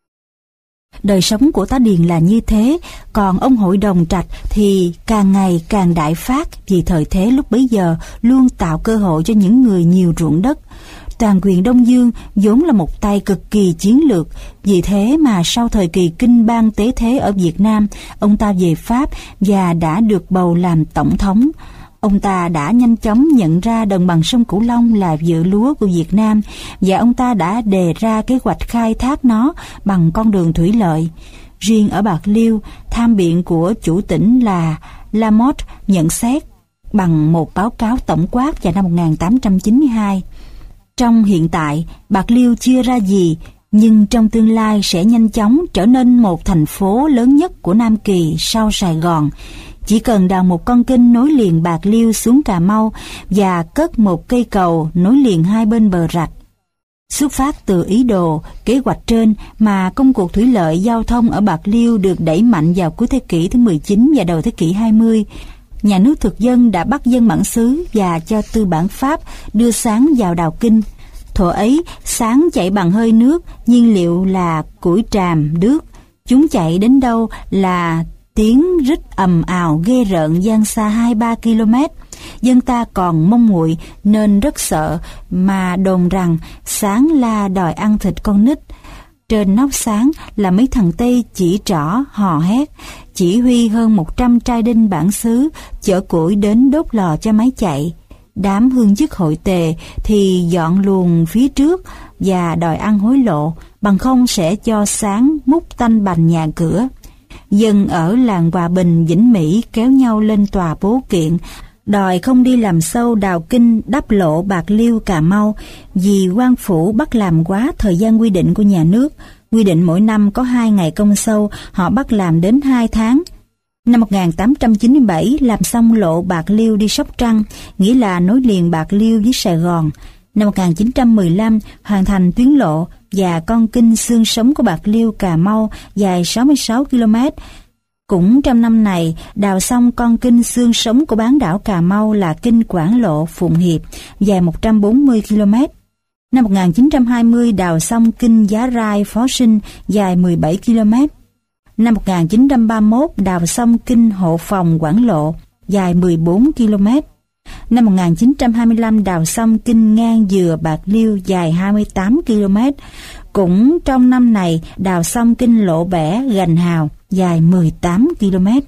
Đời sống của tá Điền là như thế, còn ông hội đồng Trạch thì càng ngày càng đại phát vì thời thế lúc bấy giờ luôn tạo cơ hội cho những người nhiều ruộng đất. Toàn quyền Đông Dương vốn là một tay cực kỳ chiến lược, vì thế mà sau thời kỳ kinh bang tế thế ở Việt Nam, ông ta về Pháp và đã được bầu làm tổng thống. Ông ta đã nhanh chóng nhận ra đồng bằng sông Cửu Long là vựa lúa của Việt Nam và ông ta đã đề ra kế hoạch khai thác nó bằng con đường thủy lợi. Riêng ở Bạc Liêu, tham biện của chủ tỉnh là Lamotte nhận xét bằng một báo cáo tổng quát vào năm một nghìn tám trăm chín mươi hai. Trong hiện tại, Bạc Liêu chưa ra gì, nhưng trong tương lai sẽ nhanh chóng trở nên một thành phố lớn nhất của Nam Kỳ sau Sài Gòn. Chỉ cần đào một con kênh nối liền Bạc Liêu xuống Cà Mau và cất một cây cầu nối liền hai bên bờ rạch. Xuất phát từ ý đồ, kế hoạch trên mà công cuộc thủy lợi giao thông ở Bạc Liêu được đẩy mạnh vào cuối thế kỷ thứ mười chín và đầu thế kỷ hai mươi. Nhà nước thực dân đã bắt dân bản xứ và cho tư bản Pháp đưa sáng vào đào kinh. Thuở ấy, sáng chạy bằng hơi nước, nhiên liệu là củi tràm, đước. Chúng chạy đến đâu là tiếng rít ầm ào ghê rợn vang xa hai ba ki lô mét. Dân ta còn mông nguội nên rất sợ, mà đồn rằng sáng la đòi ăn thịt con nít. Trên nóc sáng là mấy thằng Tây chỉ trỏ hò hét, chỉ huy hơn một trăm trai đinh bản xứ chở củi đến đốt lò cho máy chạy. Đám hương chức hội tề thì dọn luồng phía trước và đòi ăn hối lộ, bằng không sẽ cho sáng múc tanh bành nhà cửa. Dân ở làng Hòa Bình, Vĩnh Mỹ kéo nhau lên tòa bố kiện, đòi không đi làm sâu đào kinh đắp lộ Bạc Liêu Cà Mau vì quan phủ bắt làm quá thời gian quy định của nhà nước. Quy định mỗi năm có hai ngày công sâu, họ bắt làm đến hai tháng. Năm một nghìn tám trăm chín mươi bảy làm xong lộ Bạc Liêu đi Sóc Trăng, nghĩa là nối liền Bạc Liêu với Sài Gòn. Năm một nghìn chín trăm mười lăm hoàn thành tuyến lộ và con kinh xương sống của Bạc Liêu Cà Mau dài sáu mươi sáu ki lô mét. Cũng trong năm này, đào xong con kinh xương sống của bán đảo Cà Mau là kinh Quảng Lộ Phụng Hiệp, dài một trăm bốn mươi ki lô mét. Năm một nghìn chín trăm hai mươi đào xong kinh Giá Rai Phó Sinh, dài mười bảy ki lô mét. Năm một nghìn chín trăm ba mươi mốt đào xong kinh Hộ Phòng Quảng Lộ, dài mười bốn ki lô mét. Năm một nghìn chín trăm hai mươi lăm đào xong kinh Ngang Dừa Bạc Liêu, dài hai mươi tám ki lô mét. Cũng trong năm này đào xong kinh Lộ Bẻ Gành Hào, dài mười tám ki lô mét.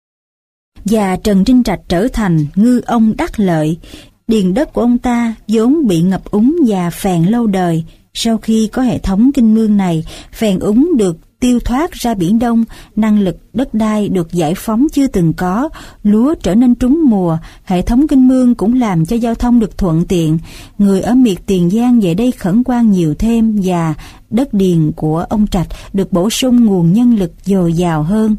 Và Trần Trinh Trạch trở thành ngư ông đắc lợi. Điền đất của ông ta vốn bị ngập úng và phèn lâu đời. Sau khi có hệ thống kinh mương này, phèn úng được tiêu thoát ra Biển Đông, năng lực đất đai được giải phóng chưa từng có, lúa trở nên trúng mùa, hệ thống kinh mương cũng làm cho giao thông được thuận tiện. Người ở miệt Tiền Giang về đây khẩn khoan nhiều thêm và đất điền của ông Trạch được bổ sung nguồn nhân lực dồi dào hơn.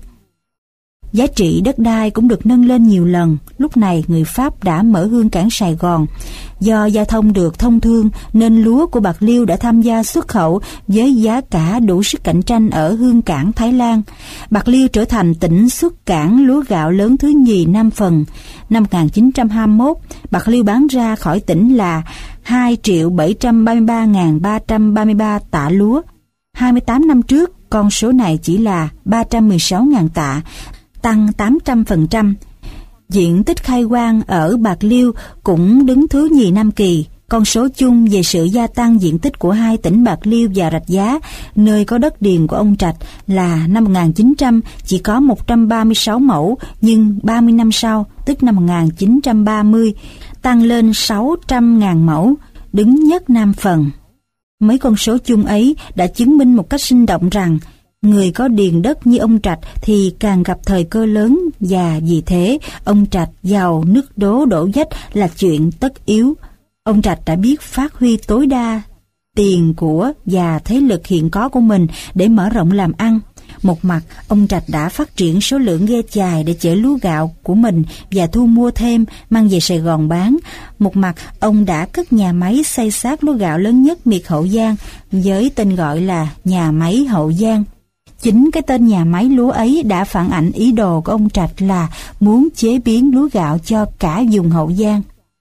Giá trị đất đai cũng được nâng lên nhiều lần. Lúc này người Pháp đã mở hương cảng Sài Gòn. Do giao thông được thông thương nên lúa của Bạc Liêu đã tham gia xuất khẩu với giá cả đủ sức cạnh tranh ở hương cảng Thái Lan. Bạc Liêu trở thành tỉnh xuất cảng lúa gạo lớn thứ nhì Nam Phần. Năm một nghìn chín trăm hai mươi mốt, Bạc Liêu bán ra khỏi tỉnh là hai triệu bảy trăm ba mươi ba nghìn ba trăm ba mươi ba tạ lúa. hai mươi tám năm trước, con số này chỉ là ba trăm mười sáu nghìn tạ, tăng tám trăm phần trăm. Diện tích khai hoang ở Bạc Liêu cũng đứng thứ nhì Nam Kỳ. Con số chung về sự gia tăng diện tích của hai tỉnh Bạc Liêu và Rạch Giá, nơi có đất điền của ông Trạch, là năm một nghìn chín trăm chỉ có một trăm ba mươi sáu mẫu, nhưng ba mươi năm sau, tức năm một nghìn chín trăm ba mươi, tăng lên sáu trăm nghìn mẫu, đứng nhất Nam Phần. Mấy con số chung ấy đã chứng minh một cách sinh động rằng người có điền đất như ông Trạch thì càng gặp thời cơ lớn, và vì thế ông Trạch giàu nước đố đổ vách là chuyện tất yếu. Ông Trạch đã biết phát huy tối đa tiền của và thế lực hiện có của mình để mở rộng làm ăn. Một mặt, ông Trạch đã phát triển số lượng ghe chài để chở lúa gạo của mình và thu mua thêm mang về Sài Gòn bán. Một mặt, ông đã cất nhà máy xay sát lúa gạo lớn nhất miệt Hậu Giang với tên gọi là nhà máy Hậu Giang. Chính cái tên nhà máy lúa ấy đã phản ảnh ý đồ của ông Trạch là muốn chế biến lúa gạo cho cả vùng Hậu Giang.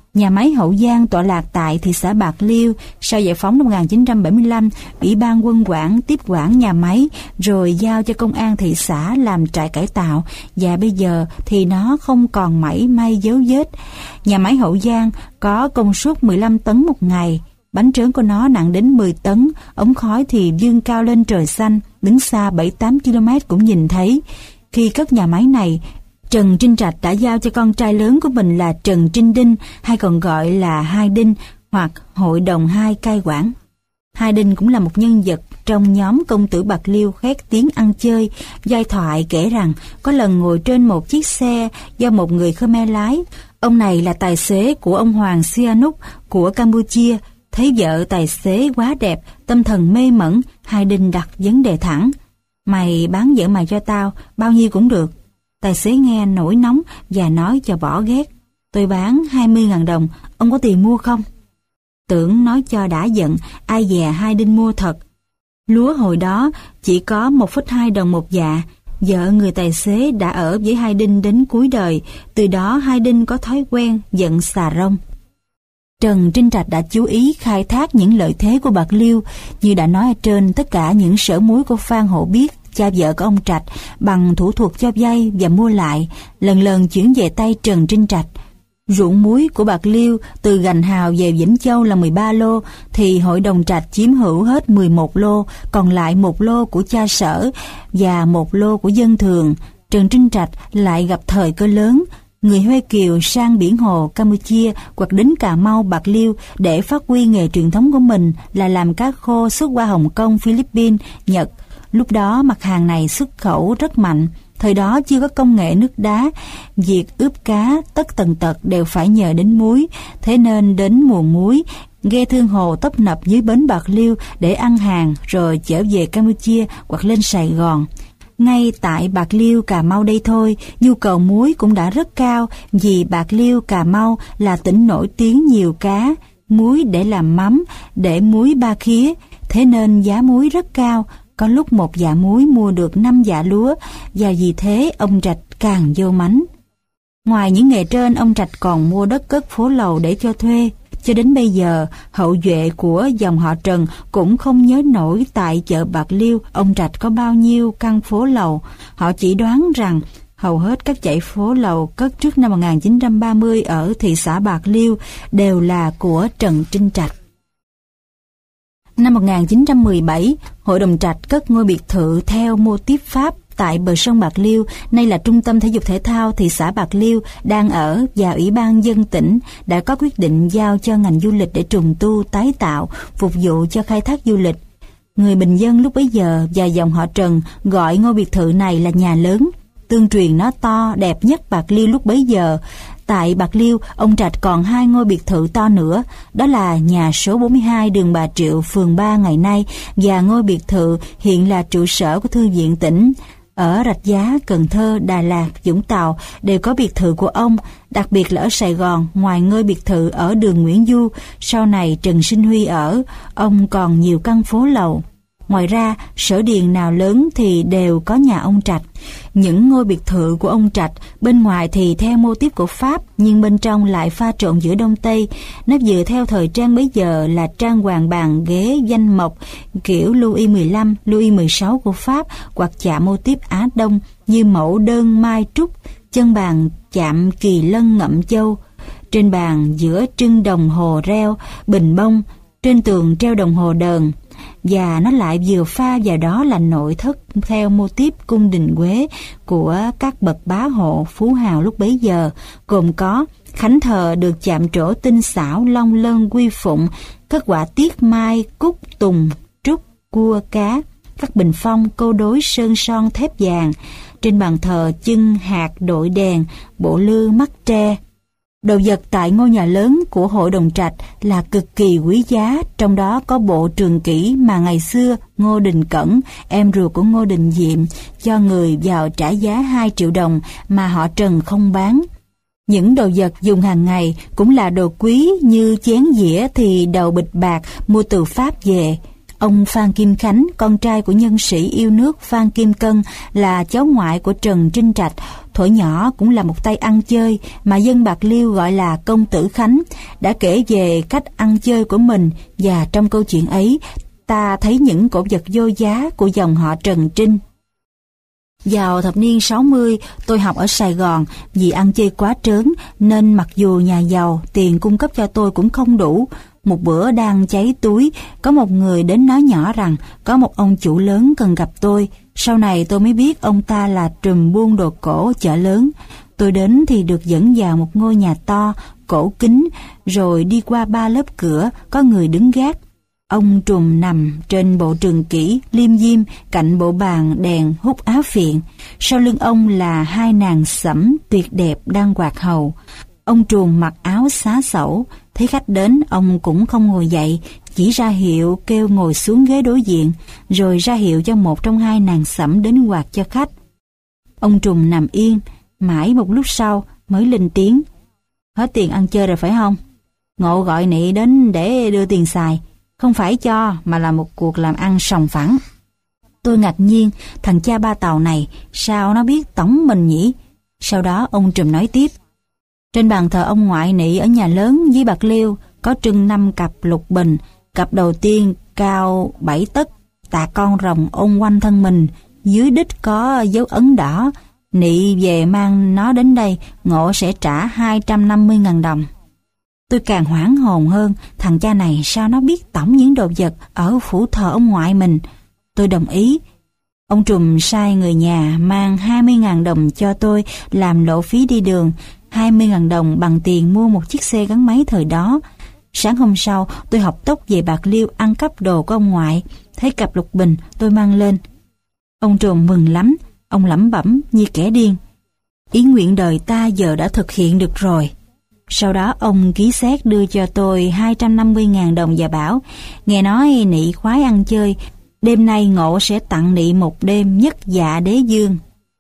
Nhà máy Hậu Giang tọa lạc tại thị xã Bạc Liêu. Sau giải phóng năm một nghìn chín trăm bảy mươi lăm, Ủy ban Quân quản tiếp quản nhà máy rồi giao cho công an thị xã làm trại cải tạo, và bây giờ thì nó không còn mảy may dấu vết. Nhà máy Hậu Giang có công suất mười lăm tấn một ngày. Bánh trớn của nó nặng đến mười tấn, ống khói thì vươn cao lên trời xanh, đứng xa bảy tám ki lô mét cũng nhìn thấy. Khi cất nhà máy này, Trần Trinh Trạch đã giao cho con trai lớn của mình là Trần Trinh Đinh, hay còn gọi là Hai Đinh hoặc Hội đồng Hai cai quản. Hai Đinh cũng là một nhân vật trong nhóm công tử Bạc Liêu khét tiếng ăn chơi. Giai thoại kể rằng có lần ngồi trên một chiếc xe do một người Khmer lái. Ông này là tài xế của ông Hoàng Sihanouk của Campuchia. Thấy vợ tài xế quá đẹp, tâm thần mê mẩn, Hai Đinh đặt vấn đề thẳng: "Mày bán vợ mày cho tao, bao nhiêu cũng được." Tài xế nghe nổi nóng và nói cho bỏ ghét: "Tôi bán hai mươi ngàn đồng, ông có tiền mua không?" Tưởng nói cho đã giận, ai dè Hai Đinh mua thật. Lúa hồi đó chỉ có một phẩy hai đồng một dạ. Vợ người tài xế đã ở với Hai Đinh đến cuối đời, từ đó Hai Đinh có thói quen giận xà rông. Trần Trinh Trạch đã chú ý khai thác những lợi thế của Bạc Liêu. Như đã nói ở trên, tất cả những sở muối của Phan Hổ Biết, cha vợ của ông Trạch, bằng thủ thuật cho vay và mua lại, lần lần chuyển về tay Trần Trinh Trạch. Ruộng muối của Bạc Liêu từ Gành Hào về Vĩnh Châu là mười ba lô, thì hội đồng Trạch chiếm hữu hết mười một lô, còn lại một lô của cha Sở và một lô của dân thường. Trần Trinh Trạch lại gặp thời cơ lớn. Người Huế Kiều sang biển Hồ, Campuchia hoặc đến Cà Mau, Bạc Liêu để phát huy nghề truyền thống của mình là làm cá khô xuất qua Hồng Kông, Philippines, Nhật. Lúc đó mặt hàng này xuất khẩu rất mạnh. Thời đó chưa có công nghệ nước đá, việc ướp cá tất tần tật đều phải nhờ đến muối. Thế nên đến mùa muối, ghe thương hồ tấp nập dưới bến Bạc Liêu để ăn hàng rồi chở về Campuchia hoặc lên Sài Gòn. Ngay tại Bạc Liêu, Cà Mau đây thôi, nhu cầu muối cũng đã rất cao, vì Bạc Liêu, Cà Mau là tỉnh nổi tiếng nhiều cá, muối để làm mắm, để muối ba khía, thế nên giá muối rất cao. Có lúc một dạ muối mua được năm dạ lúa, và vì thế ông Trạch càng vô mánh. Ngoài những nghề trên, ông Trạch còn mua đất cất phố lầu để cho thuê. Cho đến bây giờ, hậu duệ của dòng họ Trần cũng không nhớ nổi tại chợ Bạc Liêu ông Trạch có bao nhiêu căn phố lầu. Họ chỉ đoán rằng hầu hết các dãy phố lầu cất trước năm một nghìn chín trăm ba mươi ở thị xã Bạc Liêu đều là của Trần Trinh Trạch. Năm một nghìn chín trăm mười bảy, hội đồng Trạch cất ngôi biệt thự theo mô típ Pháp tại bờ sông Bạc Liêu, nay là Trung tâm Thể dục Thể thao thị xã Bạc Liêu đang ở, và Ủy ban dân tỉnh đã có quyết định giao cho ngành du lịch để trùng tu, tái tạo, phục vụ cho khai thác du lịch. Người bình dân lúc bấy giờ và dòng họ Trần gọi ngôi biệt thự này là nhà lớn. Tương truyền nó to, đẹp nhất Bạc Liêu lúc bấy giờ. Tại Bạc Liêu, ông Trạch còn hai ngôi biệt thự to nữa, đó là nhà số bốn mươi hai đường Bà Triệu, phường ba ngày nay, và ngôi biệt thự hiện là trụ sở của Thư viện tỉnh. Ở Rạch Giá, Cần Thơ, Đà Lạt, Vũng Tàu đều có biệt thự của ông, đặc biệt là ở Sài Gòn, ngoài ngôi biệt thự ở đường Nguyễn Du, sau này Trần Sinh Huy ở, ông còn nhiều căn phố lầu. Ngoài ra, sở điền nào lớn thì đều có nhà ông Trạch. Những ngôi biệt thự của ông Trạch bên ngoài thì theo mô típ của Pháp, nhưng bên trong lại pha trộn giữa Đông Tây. Nó vừa theo thời trang bấy giờ là trang hoàng bàn ghế danh mộc kiểu Louis mười lăm, Louis mười sáu của Pháp, hoặc chạm mô típ Á Đông như mẫu đơn mai trúc, chân bàn chạm kỳ lân ngậm châu. Trên bàn giữa trưng đồng hồ reo, bình bông, trên tường treo đồng hồ đờn. Và nó lại vừa pha vào đó là nội thất theo mô típ cung đình Huế của các bậc bá hộ phú hào lúc bấy giờ, gồm có khánh thờ được chạm trổ tinh xảo long lân quy phụng, các họa tiết mai, cúc, tùng, trúc, cua, cá, các bình phong, câu đối sơn son thép vàng. Trên bàn thờ chưng hạt đội đèn, bộ lư mắt tre. Đồ vật tại ngôi nhà lớn của hội đồng Trạch là cực kỳ quý giá, trong đó có bộ trường kỷ mà ngày xưa Ngô Đình Cẩn, em ruột của Ngô Đình Diệm, cho người vào trả giá hai triệu đồng mà họ Trần không bán. Những đồ vật dùng hàng ngày cũng là đồ quý, như chén dĩa thì đầu bịch bạc mua từ Pháp về. Ông Phan Kim Khánh, con trai của nhân sĩ yêu nước Phan Kim Cân, là cháu ngoại của Trần Trinh Trạch, thuở nhỏ cũng là một tay ăn chơi mà dân Bạc Liêu gọi là công tử Khánh, đã kể về cách ăn chơi của mình, và trong câu chuyện ấy ta thấy những cổ vật vô giá của dòng họ Trần Trinh. Vào thập niên sáu mươi, tôi học ở Sài Gòn, vì ăn chơi quá trớn nên mặc dù nhà giàu, tiền cung cấp cho tôi cũng không đủ. Một bữa đang cháy túi, có một người đến nói nhỏ rằng có một ông chủ lớn cần gặp tôi. Sau này tôi mới biết ông ta là trùm buôn đồ cổ chợ lớn. Tôi đến thì được dẫn vào một ngôi nhà to, cổ kính, rồi đi qua ba lớp cửa, có người đứng gác. Ông trùm nằm trên bộ trường kỷ, liêm diêm, cạnh bộ bàn đèn hút áo phiện. Sau lưng ông là hai nàng sẫm tuyệt đẹp đang quạt hầu. Ông trùm mặc áo xá xẩu, thấy khách đến ông cũng không ngồi dậy, chỉ ra hiệu kêu ngồi xuống ghế đối diện, rồi ra hiệu cho một trong hai nàng sẫm đến quạt cho khách. Ông trùm nằm yên, mãi một lúc sau mới lên tiếng: "Hết tiền ăn chơi rồi phải không? Ngộ gọi nị đến để đưa tiền xài, không phải cho mà là một cuộc làm ăn sòng phẳng." Tôi ngạc nhiên, thằng cha ba Tàu này sao nó biết tổng mình nhỉ? Sau đó ông trùm nói tiếp: "Trên bàn thờ ông ngoại nị ở nhà lớn dưới Bạc Liêu có trưng năm cặp lục bình. Cặp đầu tiên cao bảy tấc, tà con rồng ôm quanh thân mình, dưới đít có dấu ấn đỏ. Nị về mang nó đến đây, ngộ sẽ trả hai trăm năm mươi ngàn đồng." Tôi càng hoảng hồn hơn, thằng cha này sao nó biết tổng những đồ vật ở phủ thờ ông ngoại mình. Tôi đồng ý. Ông trùm sai người nhà mang hai mươi ngàn đồng cho tôi làm lộ phí đi đường, hai mươi ngàn đồng bằng tiền mua một chiếc xe gắn máy thời đó. Sáng hôm sau, tôi học tốc về Bạc Liêu ăn cắp đồ của ông ngoại, thấy cặp lục bình tôi mang lên. Ông trùm mừng lắm, ông lẩm bẩm như kẻ điên: "Ý nguyện đời ta giờ đã thực hiện được rồi." Sau đó ông ký xét đưa cho tôi hai trăm năm mươi ngàn đồng và bảo: "Nghe nói nị khoái ăn chơi, đêm nay ngộ sẽ tặng nị một đêm nhất dạ đế dương."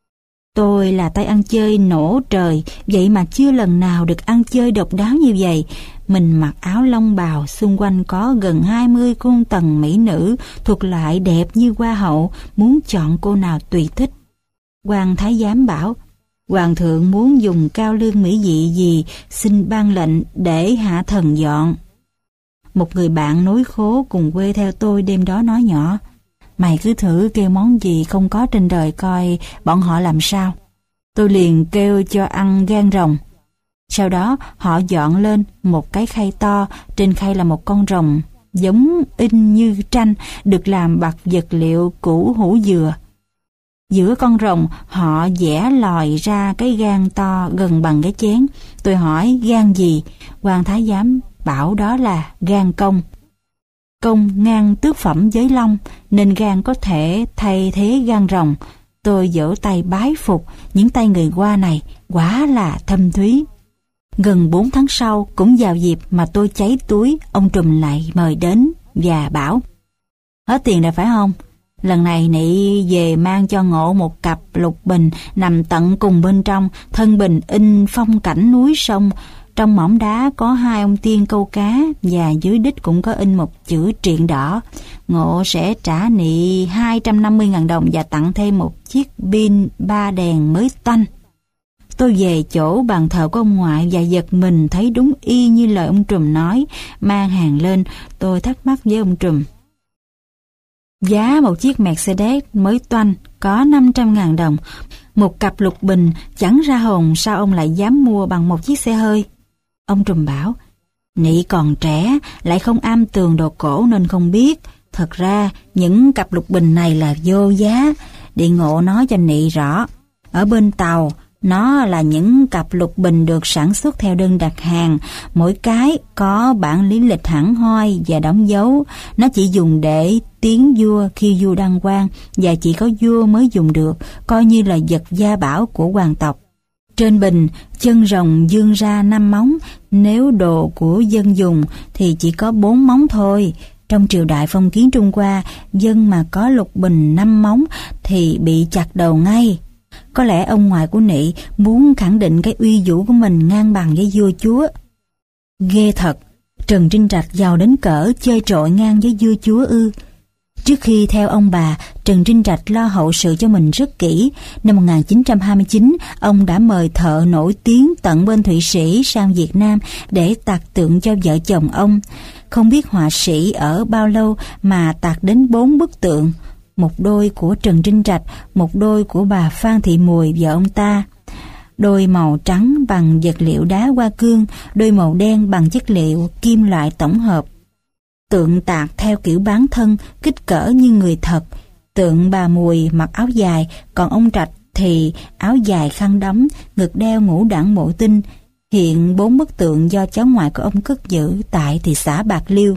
Tôi là tay ăn chơi nổ trời, vậy mà chưa lần nào được ăn chơi độc đáo như vậy. Mình mặc áo lông bào, xung quanh có gần hai mươi cung tần mỹ nữ thuộc loại đẹp như hoa hậu, muốn chọn cô nào tùy thích. Quan thái giám bảo: "Hoàng thượng muốn dùng cao lương mỹ vị gì, xin ban lệnh để hạ thần dọn." Một người bạn nối khố cùng quê theo tôi đêm đó nói nhỏ: "Mày cứ thử kêu món gì không có trên đời coi bọn họ làm sao." Tôi liền kêu cho ăn gan rồng. Sau đó họ dọn lên một cái khay to, trên khay là một con rồng giống in như tranh, được làm bằng vật liệu củ hũ dừa. Giữa con rồng họ vẽ lòi ra cái gan to gần bằng cái chén. Tôi hỏi gan gì, quan thái giám bảo đó là gan công. Công ngang tước phẩm với long, nên gan có thể thay thế gan rồng. Tôi giở tay bái phục, những tay người Hoa này quả là thâm thúy. Gần bốn tháng sau, cũng vào dịp mà tôi cháy túi, ông trùm lại mời đến và bảo: "Hết tiền rồi phải không? Lần này nị về mang cho ngộ một cặp lục bình nằm tận cùng bên trong, thân bình in phong cảnh núi sông. Trong mỏm đá có hai ông tiên câu cá, và dưới đít cũng có in một chữ triện đỏ. Ngộ sẽ trả nị hai trăm năm mươi ngàn đồng và tặng thêm một chiếc pin ba đèn mới toanh." Tôi về chỗ bàn thờ của ông ngoại và giật mình thấy đúng y như lời ông trùm nói. Mang hàng lên, tôi thắc mắc với ông trùm: "Giá một chiếc Mercedes mới toanh có năm trăm ngàn đồng. Một cặp lục bình chẳng ra hồn, sao ông lại dám mua bằng một chiếc xe hơi?" Ông trùm bảo: "Nị còn trẻ, lại không am tường đồ cổ nên không biết. Thật ra những cặp lục bình này là vô giá. Địa ngộ nói cho nị rõ. Ở bên Tàu, nó là những cặp lục bình được sản xuất theo đơn đặt hàng. Mỗi cái có bản lý lịch hẳn hoi và đóng dấu. Nó chỉ dùng để tiến vua khi vua đăng quang, và chỉ có vua mới dùng được, coi như là vật gia bảo của hoàng tộc. Trên bình, chân rồng dương ra năm móng, nếu đồ của dân dùng thì chỉ có bốn móng thôi. Trong triều đại phong kiến Trung Hoa, dân mà có lục bình năm móng thì bị chặt đầu ngay. Có lẽ ông ngoại của nị muốn khẳng định cái uy vũ của mình ngang bằng với vua chúa." Ghê thật, Trần Trinh Trạch giàu đến cỡ chơi trội ngang với vua chúa ư? Trước khi theo ông bà, Trần Trinh Trạch lo hậu sự cho mình rất kỹ. Năm một nghìn chín trăm hai mươi chín, ông đã mời thợ nổi tiếng tận bên Thụy Sĩ sang Việt Nam để tạc tượng cho vợ chồng ông. Không biết họa sĩ ở bao lâu mà tạc đến bốn bức tượng, một đôi của Trần Trinh Trạch, một đôi của bà Phan Thị Mùi vợ ông ta. Đôi màu trắng bằng vật liệu đá hoa cương, đôi màu đen bằng chất liệu kim loại tổng hợp. Tượng tạc theo kiểu bán thân, kích cỡ như người thật. Tượng bà Mùi mặc áo dài, còn ông Trạch thì áo dài khăn đóng, ngực đeo ngũ đẳng bộ tinh. Hiện bốn bức tượng do cháu ngoại của ông cất giữ tại thị xã Bạc Liêu.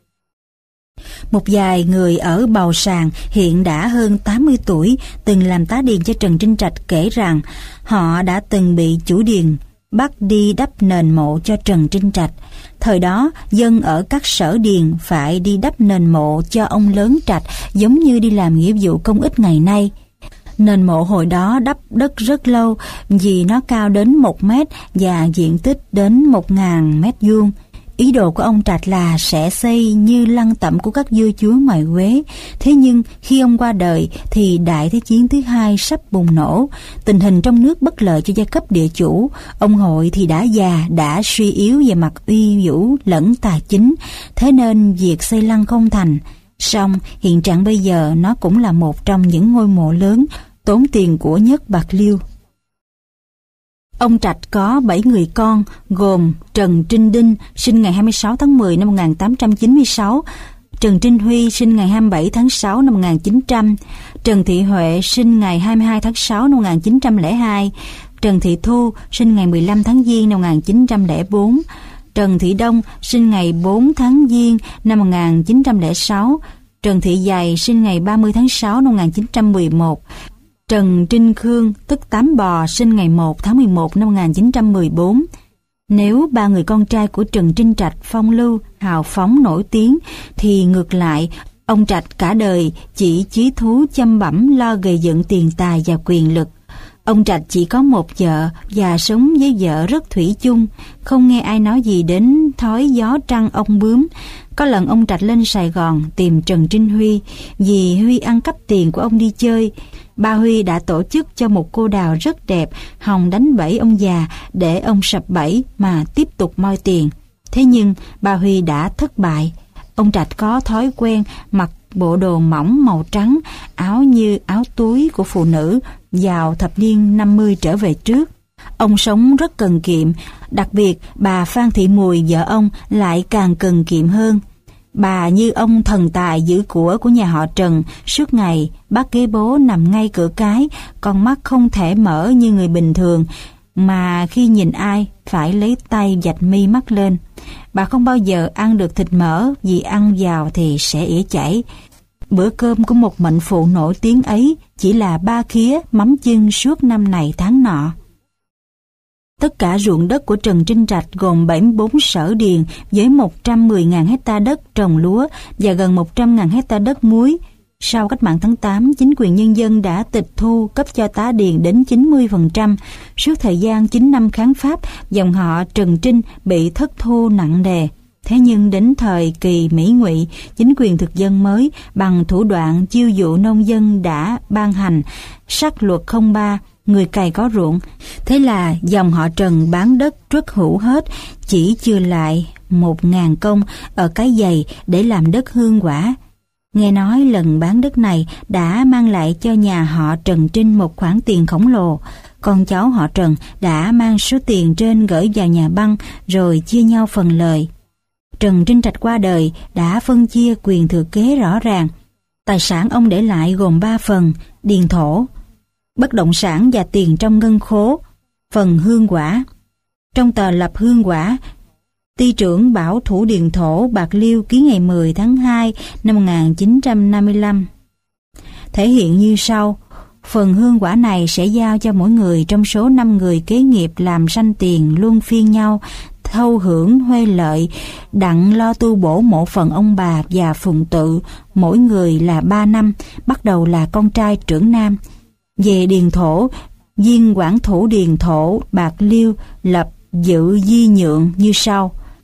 Một vài người ở Bào Sàng hiện đã hơn tám mươi tuổi, từng làm tá điền cho Trần Trinh Trạch kể rằng họ đã từng bị chủ điền bắt đi đắp nền mộ cho Trần Trinh Trạch. Thời đó, dân ở các sở điền phải đi đắp nền mộ cho ông lớn Trạch giống như đi làm nghĩa vụ công ích ngày nay. Nền mộ hồi đó đắp đất rất lâu vì nó cao đến một mét và diện tích đến một ngàn mét vuông. Ý đồ của ông Trạch là sẽ xây như lăng tẩm của các vua chúa ngoài Huế. Thế nhưng khi ông qua đời thì Đại Thế chiến thứ hai sắp bùng nổ. Tình hình trong nước bất lợi cho giai cấp địa chủ. Ông Hội thì đã già, đã suy yếu về mặt uy vũ lẫn tài chính. Thế nên việc xây lăng không thành. Song hiện trạng bây giờ nó cũng là một trong những ngôi mộ lớn, tốn tiền của nhất Bạc Liêu. Ông Trạch có bảy người con, gồm Trần Trinh Đinh, sinh ngày hai mươi sáu tháng mười năm một nghìn tám trăm chín mươi sáu, Trần Trinh Huy, sinh ngày hai mươi bảy tháng sáu năm một nghìn chín trăm, Trần Thị Huệ, sinh ngày hai mươi hai tháng sáu năm một nghìn chín trăm lẻ hai, Trần Thị Thu, sinh ngày mười lăm tháng Giêng năm một nghìn chín trăm lẻ bốn, Trần Thị Đông, sinh ngày bốn tháng Giêng năm một nghìn chín trăm lẻ sáu, Trần Thị Dày, sinh ngày ba mươi tháng sáu năm một nghìn chín trăm mười một, Trần Trinh Khương, tức Tám Bò, sinh ngày một tháng mười một năm một nghìn chín trăm mười bốn. Nếu ba người con trai của Trần Trinh Trạch phong lưu, hào phóng nổi tiếng, thì ngược lại, ông Trạch cả đời chỉ chí thú chăm bẵm lo gây dựng tiền tài và quyền lực. Ông Trạch chỉ có một vợ và sống với vợ rất thủy chung, không nghe ai nói gì đến thói gió trăng ông bướm. Có lần ông Trạch lên Sài Gòn tìm Trần Trinh Huy vì Huy ăn cắp tiền của ông đi chơi. Ba Huy đã tổ chức cho một cô đào rất đẹp hòng đánh bẫy ông già để ông sập bẫy mà tiếp tục moi tiền. Thế nhưng ba Huy đã thất bại. Ông Trạch có thói quen mặc bộ đồ mỏng màu trắng, áo như áo túi của phụ nữ vào thập niên năm mươi trở về trước. Ông sống rất cần kiệm, đặc biệt bà Phan Thị Mùi vợ ông lại càng cần kiệm hơn. Bà như ông thần tài giữ của của nhà họ Trần, suốt ngày bác ghế bố nằm ngay cửa cái, con mắt không thể mở như người bình thường, mà khi nhìn ai phải lấy tay vạch mi mắt lên. Bà không bao giờ ăn được thịt mỡ vì ăn vào thì sẽ ỉa chảy. Bữa cơm của một mệnh phụ nổi tiếng ấy chỉ là ba khía mắm chưng suốt năm này tháng nọ. Tất cả ruộng đất của Trần Trinh Trạch gồm bảy mươi bốn sở điền với một trăm mười nghìn hecta đất trồng lúa và gần một trăm nghìn hecta đất muối. Sau cách mạng tháng tám, chính quyền nhân dân đã tịch thu cấp cho tá điền đến chín mươi phần trăm. Suốt thời gian chín năm kháng Pháp, dòng họ Trần Trinh bị thất thu nặng nề. Thế nhưng đến thời kỳ Mỹ Ngụy, chính quyền thực dân mới bằng thủ đoạn chiêu dụ nông dân đã ban hành sắc luật không ba, người cày có ruộng. Thế là dòng họ Trần bán đất truất hữu hết, chỉ chừa lại một ngàn công ở cái giày để làm đất hương quả. Nghe nói lần bán đất này đã mang lại cho nhà họ Trần Trinh một khoản tiền khổng lồ. Con cháu họ Trần đã mang số tiền trên gửi vào nhà băng rồi chia nhau phần lời. Trần Trinh Trạch qua đời đã phân chia quyền thừa kế rõ ràng. Tài sản ông để lại gồm ba phần: điền thổ, bất động sản và tiền trong ngân khố, phần hương quả. Trong tờ lập hương quả, ty trưởng Bảo Thủ Điền Thổ Bạc Liêu ký ngày mười tháng hai năm một nghìn chín trăm năm mươi lăm thể hiện như sau: phần hương quả này sẽ giao cho mỗi người trong số năm người kế nghiệp làm sanh tiền luân phiên nhau, thâu hưởng huê lợi, đặng lo tu bổ mộ phần ông bà và phụng tự, mỗi người là ba năm, bắt đầu là con trai trưởng nam. Về điền thổ, viên quản thủ điền thổ Bạc Liêu lập dự di nhượng như sau: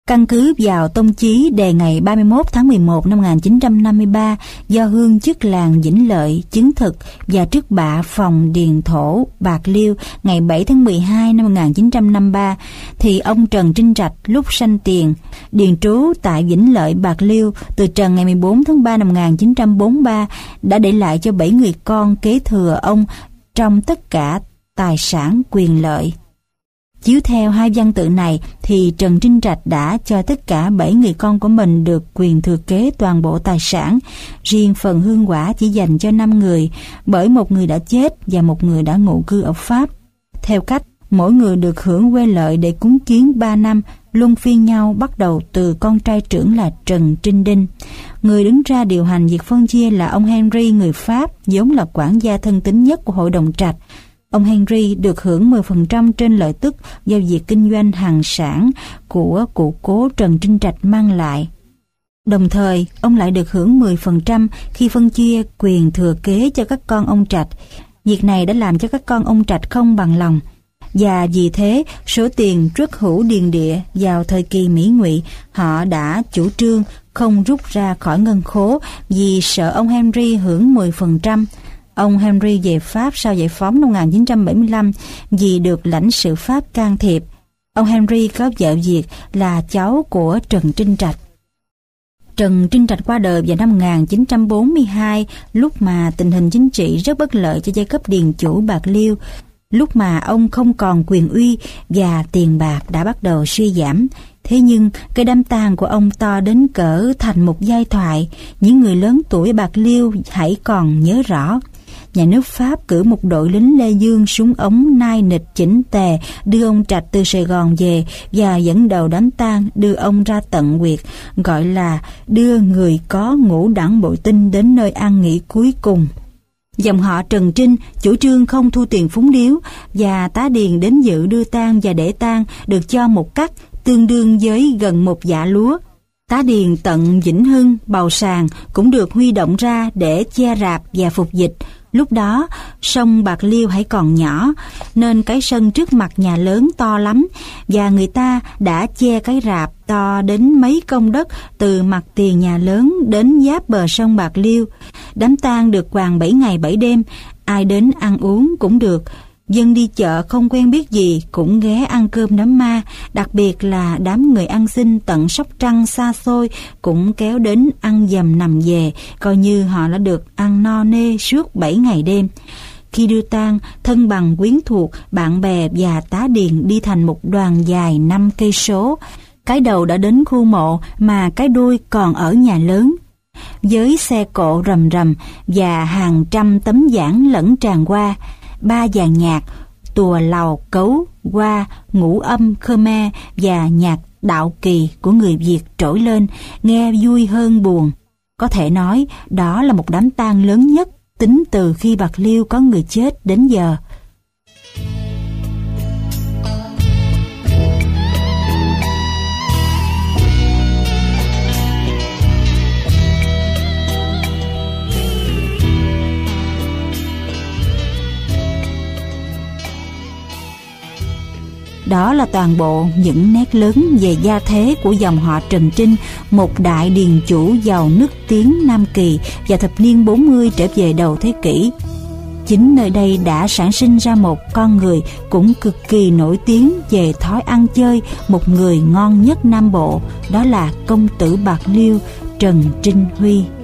Căn cứ vào tông chí đề ngày ba mươi mốt tháng mười một năm một nghìn chín trăm năm mươi ba do hương chức làng Vĩnh Lợi chứng thực và trước bạ phòng điền thổ Bạc Liêu ngày bảy tháng mười hai năm một nghìn chín trăm năm mươi ba, thì ông Trần Trinh Trạch lúc sanh tiền, điền trú tại Vĩnh Lợi Bạc Liêu từ trần ngày mười bốn tháng ba năm một nghìn chín trăm bốn mươi ba đã để lại cho bảy người con kế thừa ông trong tất cả tài sản quyền lợi. Chiếu theo hai văn tự này thì Trần Trinh Trạch đã cho tất cả bảy người con của mình được quyền thừa kế toàn bộ tài sản, riêng phần hương quả chỉ dành cho năm người, bởi một người đã chết và một người đã ngụ cư ở Pháp. Theo cách, mỗi người được hưởng quê lợi để cúng kiến ba năm, luân phiên nhau bắt đầu từ con trai trưởng là Trần Trinh Đinh. Người đứng ra điều hành việc phân chia là ông Henry người Pháp, vốn là quản gia thân tín nhất của hội đồng trạch. Ông Henry được hưởng mười phần trăm trên lợi tức do việc kinh doanh hàng sản của cụ cố Trần Trinh Trạch mang lại. Đồng thời, ông lại được hưởng mười phần trăm khi phân chia quyền thừa kế cho các con ông Trạch. Việc này đã làm cho các con ông Trạch không bằng lòng. Và vì thế, số tiền truất hữu điền địa vào thời kỳ Mỹ Ngụy, họ đã chủ trương không rút ra khỏi ngân khố vì sợ ông Henry hưởng mười phần trăm. Ông Henry về Pháp sau giải phóng năm một nghìn chín trăm bảy mươi lăm vì được lãnh sự Pháp can thiệp. Ông Henry có vợ Việt là cháu của Trần Trinh Trạch. Trần Trinh Trạch qua đời vào năm một nghìn chín trăm bốn mươi hai, lúc mà tình hình chính trị rất bất lợi cho giai cấp điền chủ Bạc Liêu, lúc mà ông không còn quyền uy và tiền bạc đã bắt đầu suy giảm. Thế nhưng cái đám tang của ông to đến cỡ thành một giai thoại, những người lớn tuổi Bạc Liêu hãy còn nhớ rõ. Nhà nước Pháp cử một đội lính Lê Dương súng ống nai nịch chỉnh tề đưa ông Trạch từ Sài Gòn về và dẫn đầu đám tang đưa ông ra tận huyệt, gọi là đưa người có ngũ đẳng bội tinh đến nơi an nghỉ cuối cùng. Dòng họ Trần Trinh chủ trương không thu tiền phúng điếu, và tá điền đến dự đưa tang và để tang được cho một cắt tương đương với gần một dạ lúa. Tá điền tận Vĩnh Hưng, Bào Sàng cũng được huy động ra để che rạp và phục dịch. Lúc đó, sông Bạc Liêu hãy còn nhỏ, nên cái sân trước mặt nhà lớn to lắm, và người ta đã che cái rạp to đến mấy công đất từ mặt tiền nhà lớn đến giáp bờ sông Bạc Liêu. Đám tang được quàn bảy ngày bảy đêm, ai đến ăn uống cũng được. Dân đi chợ không quen biết gì cũng ghé ăn cơm đám ma, đặc biệt là đám người ăn xin tận Sóc Trăng xa xôi cũng kéo đến ăn dầm nằm về, coi như họ đã được ăn no nê suốt bảy ngày đêm. Khi đưa tang, thân bằng quyến thuộc, bạn bè và tá điền đi thành một đoàn dài năm cây số. Cái đầu đã đến khu mộ mà cái đuôi còn ở nhà lớn. Với xe cộ rầm rầm và hàng trăm tấm giảng lẫn tràn qua, ba dàn nhạc tùa lầu, cấu, hoa, ngũ âm, Khmer và nhạc đạo kỳ của người Việt trỗi lên, nghe vui hơn buồn. Có thể nói đó là một đám tang lớn nhất tính từ khi Bạc Liêu có người chết đến giờ. Đó là toàn bộ những nét lớn về gia thế của dòng họ Trần Trinh, một đại điền chủ giàu nức tiếng Nam Kỳ vào thập niên bốn mươi trở về đầu thế kỷ. Chính nơi đây đã sản sinh ra một con người cũng cực kỳ nổi tiếng về thói ăn chơi, một người ngon nhất Nam Bộ, đó là công tử Bạc Liêu Trần Trinh Huy.